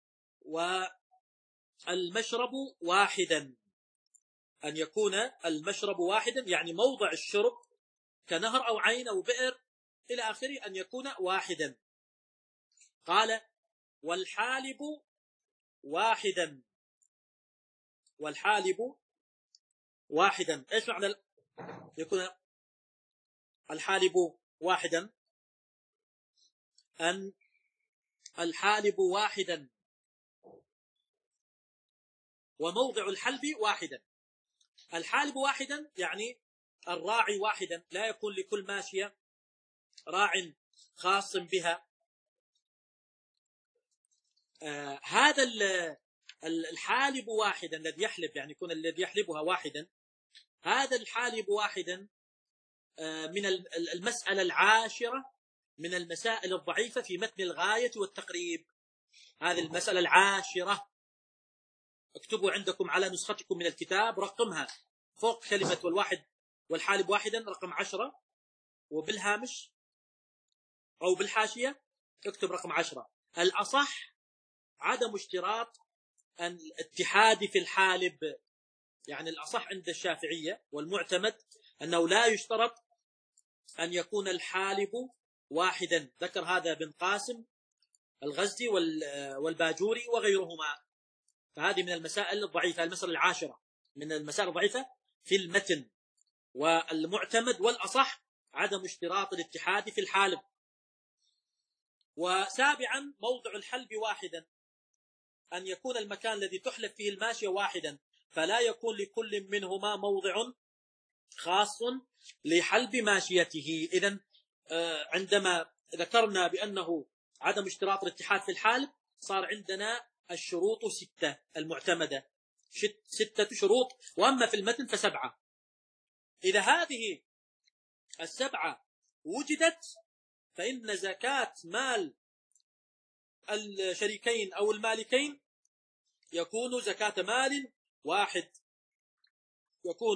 والمشرب واحدا، أن يكون المشرب واحدا، يعني موضع الشرب كنهر أو عين أو بئر إلى آخره أن يكون واحدا. قال والحالب واحدا. والحالب واحدا ايش معنى يكون الحالب واحدا؟ أن الحالب واحدا وموضع الحلب واحدا. الحالب واحدا يعني الراعي واحدا، لا يكون لكل ماشية راع خاص بها. آه هذا الحالب واحدا الذي يحلب، يعني يكون الذي يحلبها واحدا، هذا الحالب واحدا آه من المسألة العاشرة من المسائل الضعيفة في متن الغاية والتقريب. هذه المسألة العاشرة اكتبوا عندكم على نسختكم من الكتاب رقمها فوق كلمة والواحد والحالب واحدا رقم عشرة، وبالهامش أو بالحاشية اكتب رقم عشرة. الأصح عدم اشتراط الاتحاد في الحالب، يعني الأصح عند الشافعية والمعتمد أنه لا يشترط أن يكون الحالب واحدا. ذكر هذا بن قاسم الغزي والباجوري وغيرهما. فهذه من المسائل الضعيفة، المسألة العاشرة من المسائل الضعيفة في المتن. والمعتمد والأصح عدم اشتراط الاتحاد في الحالب. وسابعا موضع الحلب واحدا، أن يكون المكان الذي تحلب فيه الماشية واحدا، فلا يكون لكل منهما موضع خاص لحلب ماشيته. إذن عندما ذكرنا بأنه عدم اشتراط الاتحاد في الحالب صار عندنا الشروط ستة المعتمدة، ستة شروط، وأما في المتن فسبعة. إذا هذه السبعة وجدت فإن زكاة مال الشريكين أو المالكين يكون زكاة مال واحد، يكون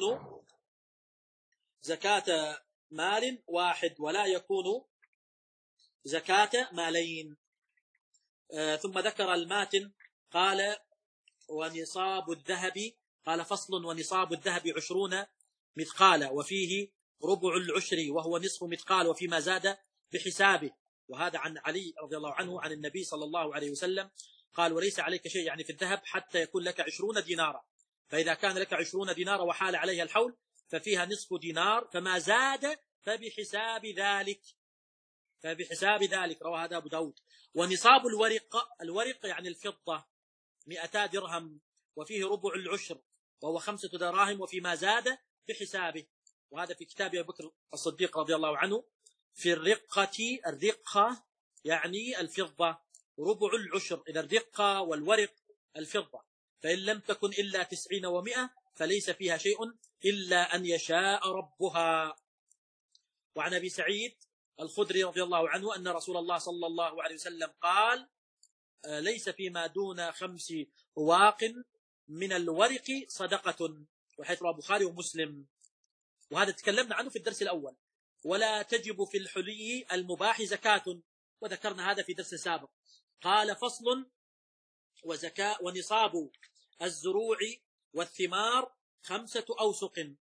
زكاة مال واحد ولا يكون زكاة مالين. آه ثم ذكر الماتن قال ونصاب الذهب، قال فصل ونصاب الذهب عشرون مثقال وفيه ربع العشر وهو نصف مثقال وفيما زاد بحسابه. وهذا عن علي رضي الله عنه عن النبي صلى الله عليه وسلم قال وليس عليك شيء يعني في الذهب حتى يكون لك عشرون دينارا، فإذا كان لك عشرون دينارا وحال عليها الحول ففيها نصف دينار، فما زاد فبحساب ذلك، فبحساب ذلك. رواه هذا أبو داود. ونصاب الورق، الورق يعني الفضة، مئتا درهم وفيه ربع العشر وهو خمسة دراهم وفيما زاد بحسابه. وهذا في كتاب أبي بكر الصديق رضي الله عنه في الرقة. الرقة يعني الفضة، ربع العشر. إذا الرقة والورق الفضة، فإن لم تكن إلا تسعين ومئة فليس فيها شيء إلا أن يشاء ربها. وعن أبي سعيد الخدري رضي الله عنه أن رسول الله صلى الله عليه وسلم قال ليس فيما دون خمس أواق من الورق صدقة، وحيث رواه البخاري ومسلم، وهذا تكلمنا عنه في الدرس الأول. ولا تجب في الحلي المباح زكاة، وذكرنا هذا في درس سابق. قال: فصل: وزكاة ونصاب الزروع والثمار خمسة أوسق.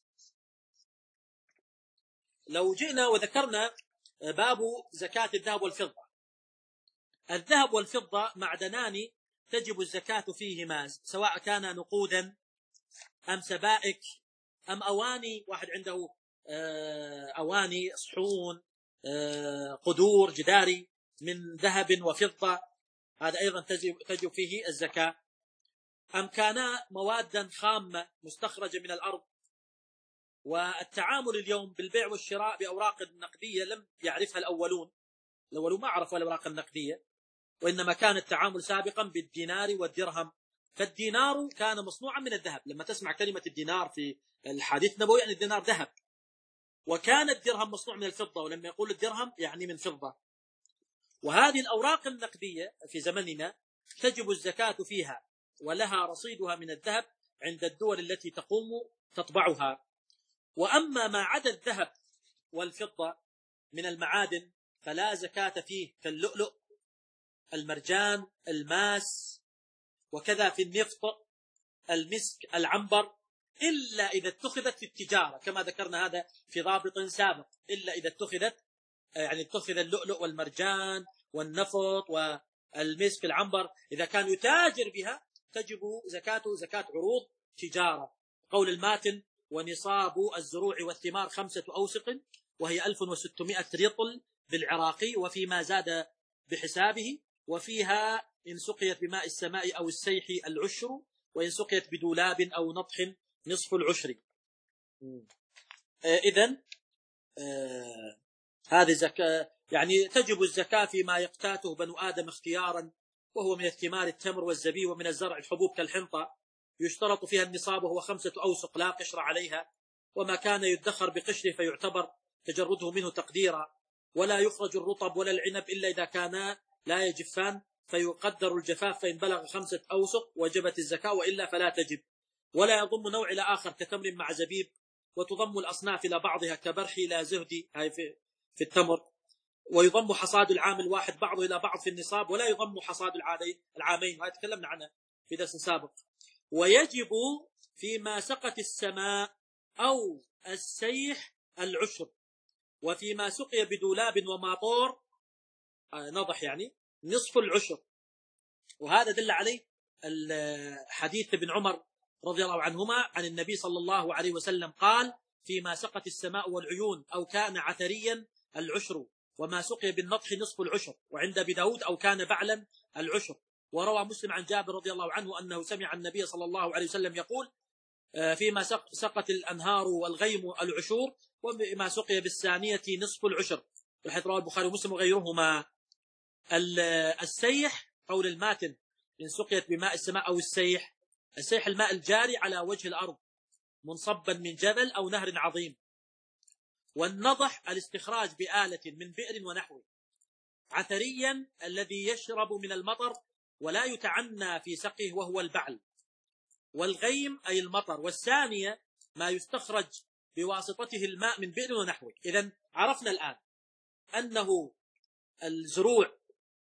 لو جئنا وذكرنا باب زكاة الذهب والفضة. الذهب والفضة معدنان تجب الزكاة فيهما، سواء كان نقودا أم سبائك أم أواني، واحد عنده أواني صحون قدور جداري من ذهب وفضة، هذا أيضا تجب فيه الزكاة. أم كان موادا خامة مستخرجة من الأرض. والتعامل اليوم بالبيع والشراء بأوراق النقدية لم يعرفها الأولون، الأولون ما عرفوا الأوراق النقدية، وإنما كان التعامل سابقا بالدينار والدرهم. فالدينار كان مصنوعا من الذهب، لما تسمع كلمة الدينار في الحديث النبوي يعني الدينار ذهب، وكان الدرهم مصنوع من الفضة، ولما يقول الدرهم يعني من فضة. وهذه الأوراق النقدية في زمننا تجب الزكاة فيها، ولها رصيدها من الذهب عند الدول التي تقوم تطبعها. وأما ما عدا الذهب والفضة من المعادن فلا زكاة فيه، كاللؤلؤ، المرجان، الماس، وكذا في النفط، المسك، العنبر، إلا إذا اتخذت في التجارة، كما ذكرنا هذا في ضابط سابق. إلا إذا اتخذت، يعني اتخذ اللؤلؤ والمرجان والنفط والمسك، العنبر، إذا كان يتاجر بها تجب زكاته زكاة عروض تجارة. قول الماتن: ونصاب الزروع والثمار خمسة أوسق، وهي ألف وستمائة رطل بالعراقي، وفيما زاد بحسابه. وفيها إن سقيت بماء السماء أو السيح العشر، وإن سقيت بدولاب أو نطح نصف العشر. إذن آه هذه زكاة، يعني تجب الزكاة فيما يقتاته بنو آدم اختيارا، وهو من الثمار التمر والزبيب، ومن الزرع الحبوب كالحنطة، يشترط فيها النصاب وهو خمسة أوسق لا قشر عليها. وما كان يدخر بقشره فيعتبر تجرده منه تقديرا. ولا يخرج الرطب ولا العنب إلا إذا كانا لا يجفان، فيقدر الجفاف، فإن بلغ خمسة أوسق وجبت الزكاة، وإلا فلا تجب. ولا يضم نوع إلى آخر كتمر مع زبيب. وتضم الأصناف إلى بعضها كبرحي لا زهدي، هاي في, في التمر. ويضم حصاد العام الواحد بعضه إلى بعض في النصاب، ولا يضم حصاد العامين، وهذا تكلمنا عنه في درس سابق. ويجب فيما سقت السماء أو السيح العشر، وفيما سقي بدولاب وماطور نضح يعني نصف العشر. وهذا دل عليه الحديث ابن عمر رضي الله عنهما عن النبي صلى الله عليه وسلم قال: فيما سقت السماء والعيون أو كان عثريا العشر، وما سقي بالنضح نصف العشر. وعند أبي داود أو كان بعلا العشر. وروى مسلم عن جابر رضي الله عنه أنه سمع النبي صلى الله عليه وسلم يقول: فيما سقت الأنهار والغيم العشور، وما سقي بالثانية نصف العشر، بحيث رواه البخاري ومسلم وغيرهما. السيح قول الماتن: إن سقيت بماء السماء أو السيح. السيح الماء الجاري على وجه الأرض منصبا من جبل أو نهر عظيم. والنضح الاستخراج بآلة من بئر ونحوه. عثريا الذي يشرب من المطر ولا يتعنى في سقيه وهو البعل. والغيم أي المطر. والثانية ما يستخرج بواسطته الماء من بئر ونحوه. إذن عرفنا الآن أنه الزروع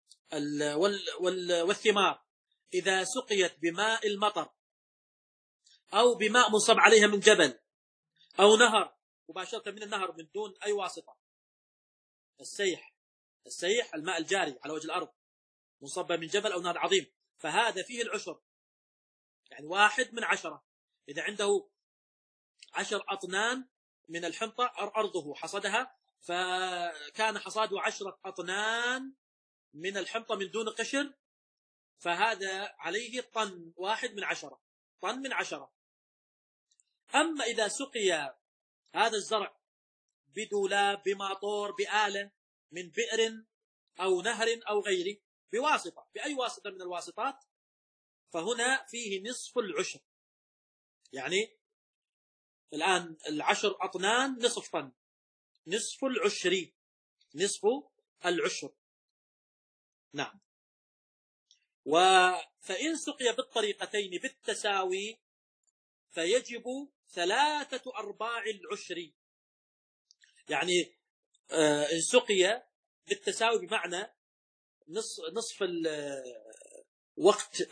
والثمار إذا سقيت بماء المطر أو بماء منصب عليها من جبل أو نهر مباشرة من النهر من دون أي واسطة. السيح السيح الماء الجاري على وجه الأرض منصب من جبل أو نهر عظيم، فهذا فيه العشر، يعني واحد من عشرة. إذا عنده عشر أطنان من الحنطة أرضه حصدها، فكان حصاده عشرة أطنان من الحنطة من دون قشر، فهذا عليه طن واحد من عشرة، طن من عشرة. أما إذا سقي هذا الزرع بدولاب بماطور بآلة من بئر أو نهر أو غيره بواسطة، بأي واسطة من الواسطات، فهنا فيه نصف العشر. يعني الآن العشر أطنان نصف طن، نصف العشر، نصف العشر. نعم. فإن سقي بالطريقتين بالتساوي فيجب ثلاثة أرباع العشر. يعني إن سقي بالتساوي بمعنى نصف وقت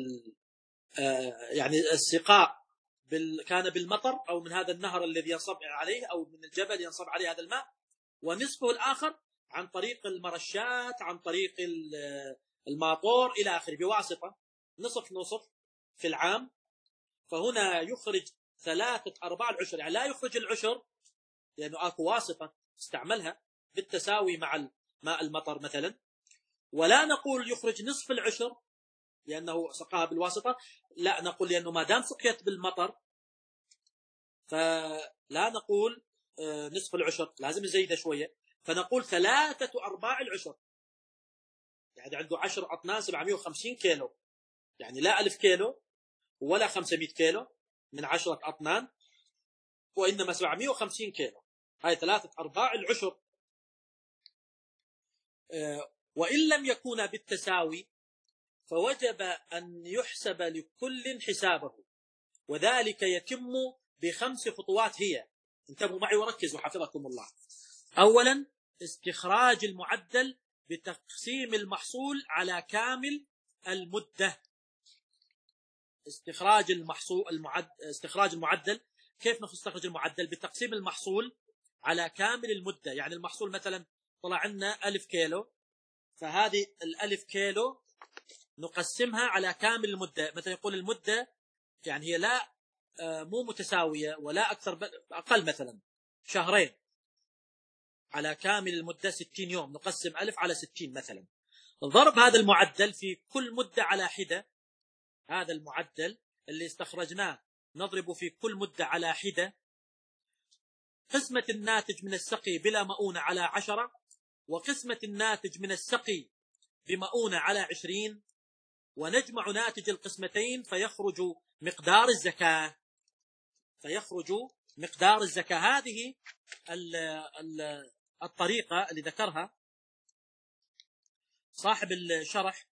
يعني السقاء كان بالمطر أو من هذا النهر الذي ينصب عليه أو من الجبل ينصب عليه هذا الماء، ونصفه الآخر عن طريق المرشات، عن طريق الماطور إلى آخره، بواسطة نصف نصف في العام. فهنا يخرج ثلاثة أرباع العشر، يعني لا يخرج العشر لأنه أكو واسطة استعملها بالتساوي مع ماء المطر مثلا، ولا نقول يخرج نصف العشر لأنه سقاها بالواسطة، لا نقول لأنه ما دام سقيت بالمطر فلا نقول نصف العشر، لازم نزيده شوية، فنقول ثلاثة أرباع العشر. يعني عنده عشر أطنان سبعمائة وخمسين كيلو، يعني لا ألف كيلو ولا خمسمائة كيلو من عشرة أطنان، وإنما سبعمائة وخمسين كيلو، هاي ثلاثة أرباع العشر. وإن لم يكون بالتساوي فوجب أن يحسب لكل حسابه، وذلك يتم بخمس خطوات هي، انتبهوا معي وركزوا حفظكم الله. أولا استخراج المعدل بتقسيم المحصول على كامل المدة. استخراج المحصول المعد... استخراج المعدل، كيف نستخرج المعدل؟ بتقسيم المحصول على كامل المدة. يعني المحصول مثلا طلع لنا ألف كيلو، فهذه الألف كيلو نقسمها على كامل المدة. مثلا يقول المدة يعني هي لا مو متساوية ولا أكثر، أقل مثلا شهرين، على كامل المدة ستين يوم، نقسم ألف على ستين مثلا. ضرب هذا المعدل في كل مدة على حدة، هذا المعدل اللي استخرجناه نضرب في كل مدة على حدة. قسمة الناتج من السقي بلا مؤونة على عشرة، وقسمة الناتج من السقي بمؤونة على عشرين، ونجمع ناتج القسمتين فيخرج مقدار الزكاة. فيخرج مقدار الزكاة. هذه الطريقة اللي ذكرها صاحب الشرح.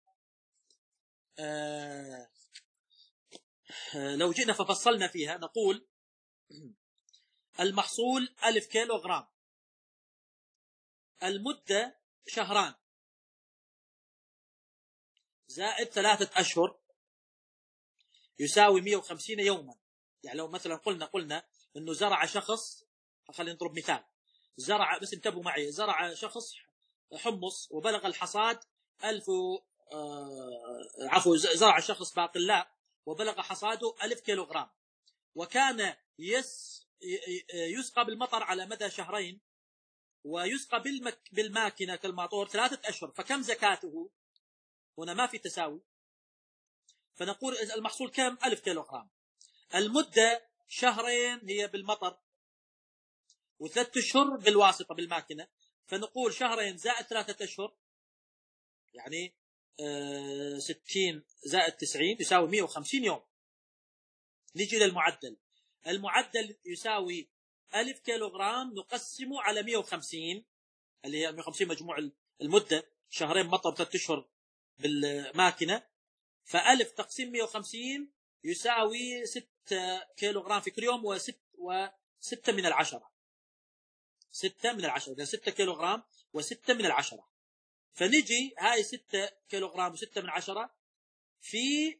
آه لو جئنا ففصلنا فيها نقول المحصول ألف كيلو غرام، المدة شهران زائد ثلاثة أشهر يساوي مئة وخمسين يوما. يعني لو مثلا قلنا قلنا إنه زرع شخص، خلينا نضرب مثال، زرع، بس انتبهوا معي، زرع شخص حمص وبلغ الحصاد ألف آه عفوا زرع شخص باقلاء وبلغ حصاده ألف كيلو غرام، وكان يس يسقى بالمطر على مدى شهرين ويسقى بالمك بالماكينة كالماطور ثلاثة أشهر، فكم زكاته؟ هنا ما في تساوي، فنقول المحصول كم؟ ألف كيلو غرام. المدة شهرين هي بالمطر وثلاثة أشهر بالواسطة بالماكينة، فنقول شهرين زائد ثلاثة أشهر يعني آه ستين زائد تسعين يساوي مئة وخمسين يوم. نجي للمعدل، المعدل يساوي ألف كيلو غرام نقسمه على مئة وخمسين، اللي هي مئة وخمسين مجموع المدة، شهرين مطر ثلاثة أشهر بالماكينة، فألف تقسيم مئة وخمسين يساوي ستة كيلو غرام في كل يوم، وست وستة من العشرة، ستة من العشرة، إذا ستة كيلو غرام وستة من العشرة، فنجي هاي ستة كيلو غرام وستة من عشرة في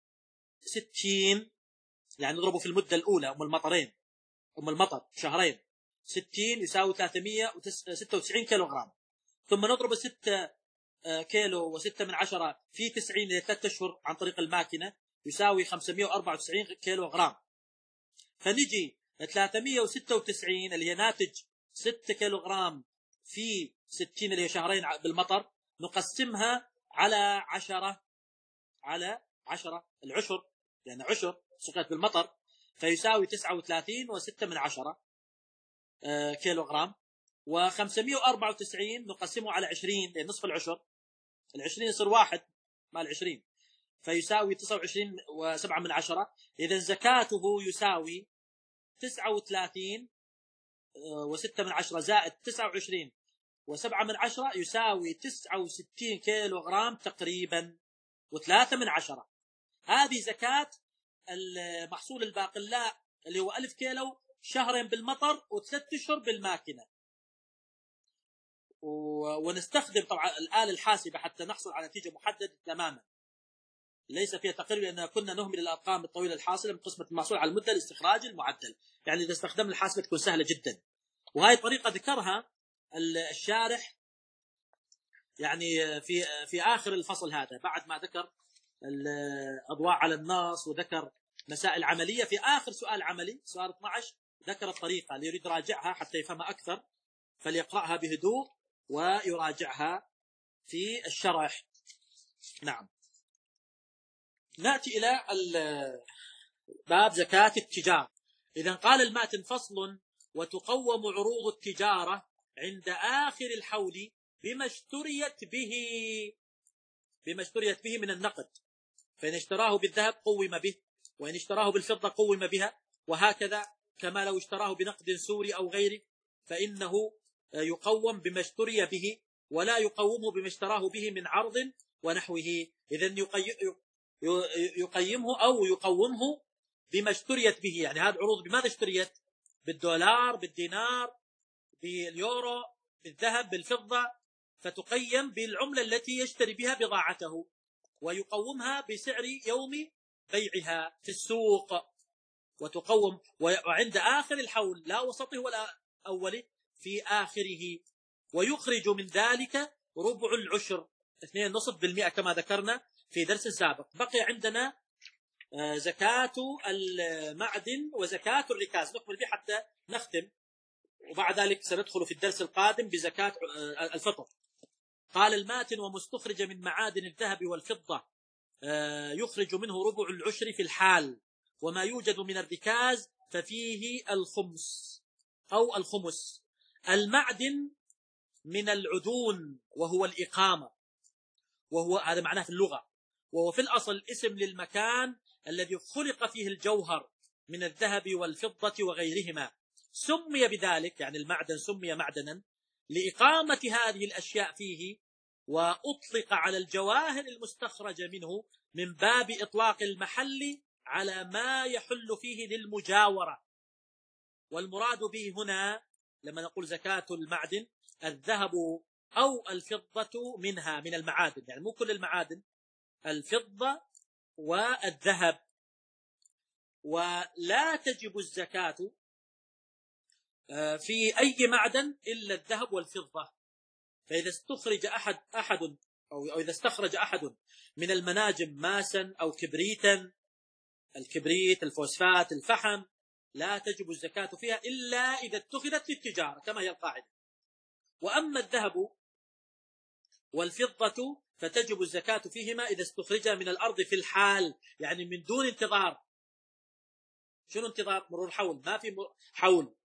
ستين، يعني نضربه في المدة الأولى أم المطرين أم المطر شهرين، ستين يساوي ثلاثمئة وستة وتسعين كيلو غرام، ثم نضرب ستة كيلو وستة من عشرة في تسعين لثلاثة أشهر عن طريق الماكينة يساوي خمسمئة وأربعة وتسعين كيلو غرام. فنجي ثلاثمئة وستة وتسعين اللي هي ناتج ستة كيلو غرام في ستين اللي هي شهرين بالمطر، نقسمها على عشرة، على عشرة العشر، لأن يعني عشر سقيت بالمطر، فيساوي تسعة وثلاثين وستة من عشرة كيلو غرام، وخمسمئة وأربعة وتسعين نقسمه على عشرين لأن نصف العشر، العشرين يصير واحد مع العشرين فيساوي تسعة وعشرين وسبعة من عشرة. إذا زكاته يساوي تسعة وثلاثين وستة من عشرة زائد تسعة وعشرين وسبعة من عشرة يساوي تسعة وستين كيلو غرام تقريبا. وثلاثة من عشرة. هذه زكاة المحصول الباقلاء اللي هو ألف كيلو، شهرين بالمطر وثلاث أشهر بالماكنة. ونستخدم طبعا الآلة الحاسبة حتى نحصل على نتيجة محددة تماما ليس فيها تقريب، لأننا كنا نهمل الأرقام الطويلة الحاصلة من قسمة المحصول على المدة الاستخراج المعدل. يعني إذا استخدمنا الحاسبة تكون سهلة جدا. وهذه طريقة ذكرها الشارح يعني في في آخر الفصل هذا، بعد ما ذكر الأضواء على النص وذكر مسائل عملية، في آخر سؤال عملي سؤال اثني عشر ذكر الطريقة اللي يريد يراجعها حتى يفهمها أكثر فليقرأها بهدوء ويراجعها في الشرح. نعم. نأتي إلى باب زكاة التجارة. إذا قال الماتن فصل: وتقوم عروض التجارة عند آخر الحول بما اشتريت به بما اشتريت به من النقد، فإن اشتراه بالذهب قوم به، وإن اشتراه بالفضة قوم بها، وهكذا كما لو اشتراه بنقد سوري أو غيره فإنه يقوم بما اشتري به، ولا يقومه بما اشتراه به من عرض ونحوه. إذن يقيمه أو يقومه بما اشتريت به. يعني هذه عروض بماذا اشتريت؟ بالدولار، بالدينار، باليورو، بالذهب، بالفضة، فتقيم بالعملة التي يشتري بها بضاعته، ويقومها بسعر يوم بيعها في السوق. وتقوم وعند آخر الحول، لا وسطه ولا أوله، في آخره. ويخرج من ذلك ربع العشر، اثنين نصف بالمئة كما ذكرنا في درس السابق. بقي عندنا زكاة المعدن وزكاة الركاز، نكمل به حتى نختم، وبعد ذلك سندخل في الدرس القادم بزكاة الفطر. قال الماتن: ومستخرج من معادن الذهب والفضة يخرج منه ربع العشر في الحال، وما يوجد من الركاز ففيه الخمس أو الخمس. المعدن من العدون وهو الإقامة، وهو هذا معناه في اللغة، وهو في الأصل اسم للمكان الذي خلق فيه الجوهر من الذهب والفضة وغيرهما. سمي بذلك، يعني المعدن سمي معدنا لإقامة هذه الأشياء فيه، وأطلق على الجواهر المستخرجة منه من باب إطلاق المحل على ما يحل فيه للمجاورة. والمراد به هنا لما نقول زكاة المعدن الذهب أو الفضة منها، من المعادن، يعني مو كل المعادن، الفضة والذهب. ولا تجب الزكاة في أي معدن إلا الذهب والفضة. فإذا استخرج أحد أحد أو إذا استخرج أحد من المناجم ماسا أو كبريتا، الكبريت، الفوسفات، الفحم، لا تجب الزكاة فيها إلا إذا اتخذت للتجارة كما هي القاعدة. وأما الذهب والفضة فتجب الزكاة فيهما إذا استخرجا من الأرض في الحال، يعني من دون انتظار. شنو انتظار؟ مرور حول، ما في حول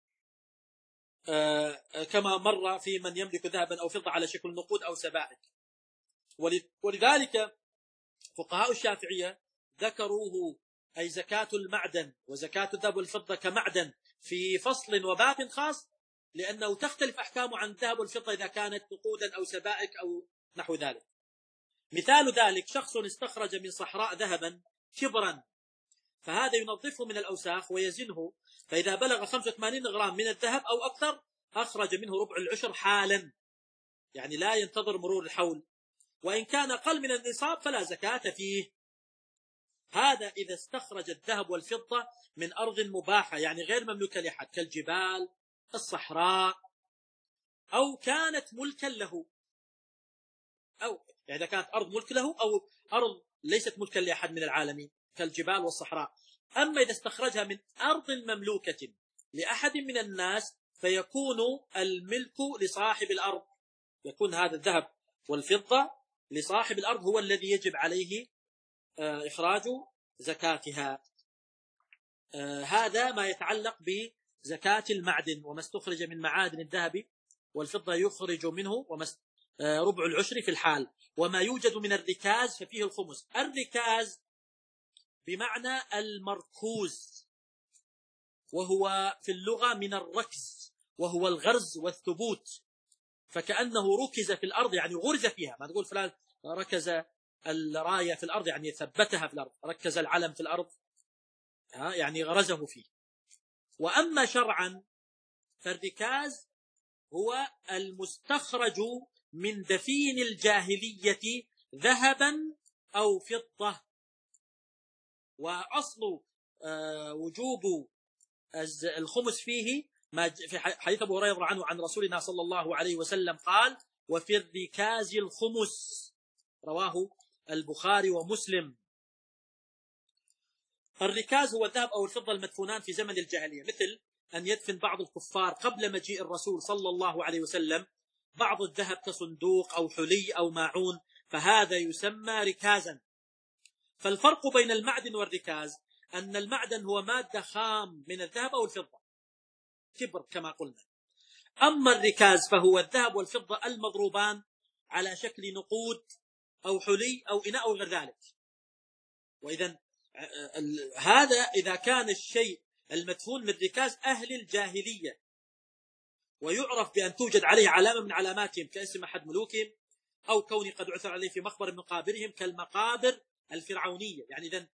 آه كما مر في من يملك ذهبا أو فضة على شكل نقود أو سبائك. ولذلك فقهاء الشافعية ذكروه، أي زكاة المعدن وزكاة الذهب والفضة كمعدن، في فصل وباب خاص، لأنه تختلف أحكامه عن الذهب والفضة إذا كانت نقودا أو سبائك أو نحو ذلك. مثال ذلك: شخص استخرج من صحراء ذهبا كبرا، فهذا ينظفه من الأوساخ ويزنه، فإذا بلغ خمسة وثمانين غرام من الذهب أو أكثر أخرج منه ربع العشر حالا، يعني لا ينتظر مرور الحول. وإن كان أقل من النصاب فلا زكاة فيه. هذا إذا استخرج الذهب والفضة من أرض مباحة، يعني غير مملوكة لأحد، كالجبال، الصحراء، أو كانت ملكا له، أو يعني إذا كانت أرض ملك له أو أرض ليست ملكا لأحد من العالمين كالجبال والصحراء. أما إذا استخرجها من أرض مملوكة لأحد من الناس فيكون الملك لصاحب الأرض، يكون هذا الذهب والفضة لصاحب الأرض، هو الذي يجب عليه إخراج زكاتها. هذا ما يتعلق بزكاة المعدن. وما استخرج من معادن الذهب والفضة يخرج منه ربع العشر في الحال. وما يوجد من الركاز ففيه الخمس. الركاز بمعنى المركوز، وهو في اللغة من الركز، وهو الغرز والثبوت، فكأنه ركز في الأرض، يعني غرز فيها. ما تقول فلان ركز الراية في الأرض، يعني ثبتها في الأرض، ركز العلم في الأرض، يعني غرزه فيه. وأما شرعا فالركاز هو المستخرج من دفين الجاهلية ذهبا أو فضة. وأصل وجوب الخمس فيه ما في حديث أبو هريرة عنه عن رسولنا صلى الله عليه وسلم قال: وفي الركاز الخمس، رواه البخاري ومسلم. الركاز هو الذهب أو الفضة المدفونان في زمن الجاهلية، مثل أن يدفن بعض الكفار قبل مجيء الرسول صلى الله عليه وسلم بعض الذهب كصندوق أو حلي أو ماعون، فهذا يسمى ركازا. فالفرق بين المعدن والركاز أن المعدن هو مادة خام من الذهب أو الفضة، كبر كما قلنا. أما الركاز فهو الذهب والفضة المضروبان على شكل نقود أو حلي أو إناء أو غير ذلك. وإذا هذا إذا كان الشيء المدفون من ركاز أهل الجاهلية، ويعرف بأن توجد عليه علامة من علاماتهم كاسم أحد ملوكهم، أو كوني قد عثر عليه في مقبرة من مقابرهم كالمقابر الفرعونية. يعني إذن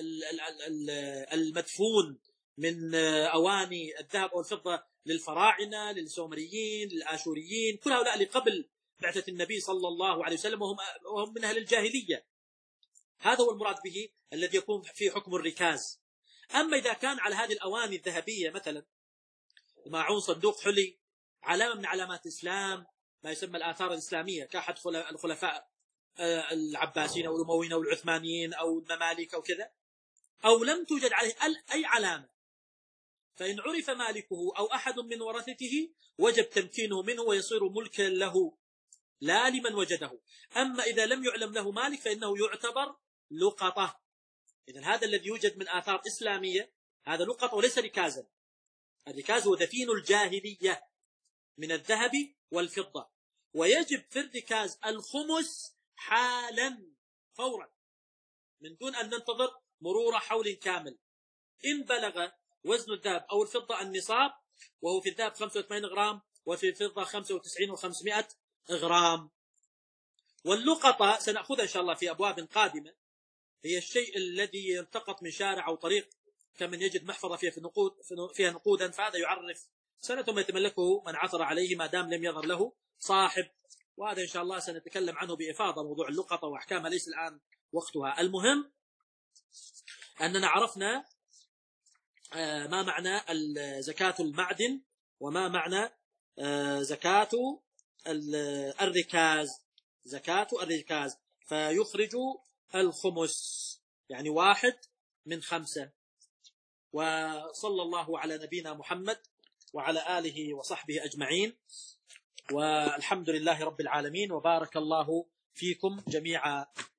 المدفون من أواني الذهب أو الفضة للفراعنة، للسومريين، للآشوريين، كل هؤلاء اللي قبل بعثة النبي صلى الله عليه وسلم وهم من أهل الجاهلية، هذا هو المراد به الذي يكون في حكم الركاز. أما إذا كان على هذه الأواني الذهبية مثلا ماعون، صندوق، حلي، علامة من علامات الإسلام، ما يسمى الآثار الإسلامية كأحد الخلفاء العباسيين أو الأمويين أو العثمانيين أو المماليك أو كذا، أو لم توجد عليه أي علامة، فإن عرف مالكه أو أحد من ورثته وجب تمكينه منه ويصير ملكا له لا لمن وجده. أما إذا لم يعلم له مالك فإنه يعتبر لقطة. إذن هذا الذي يوجد من آثار إسلامية هذا لقطة وليس ركازا. الركاز هو دفين الجاهلية من الذهب والفضة، ويجب في الركاز الخمس حالا فورا من دون أن ننتظر مرور حول كامل. إن بلغ وزن الذهب أو الفضة النصاب، وهو في الذهب خمسة وثمانين غرام وفي الفضة خمسة وتسعين وخمسمائة غرام. واللقطة سنأخذها إن شاء الله في أبواب قادمة، هي الشيء الذي يلتقط من شارع أو طريق كمن يجد محفظة فيها في نقود فيها نقودا، فهذا يعرف سنة ثم يتملكه من عثر عليه ما دام لم يظهر له صاحب. وهذا إن شاء الله سنتكلم عنه بإفاضة، موضوع اللقطة وأحكامها ليس الآن وقتها. المهم أننا عرفنا ما معنى زكاة المعدن وما معنى زكاة الركاز. زكاة الركاز فيخرج الخمس، يعني واحد من خمسة. وصلى الله على نبينا محمد وعلى آله وصحبه أجمعين، والحمد لله رب العالمين، وبارك الله فيكم جميعا.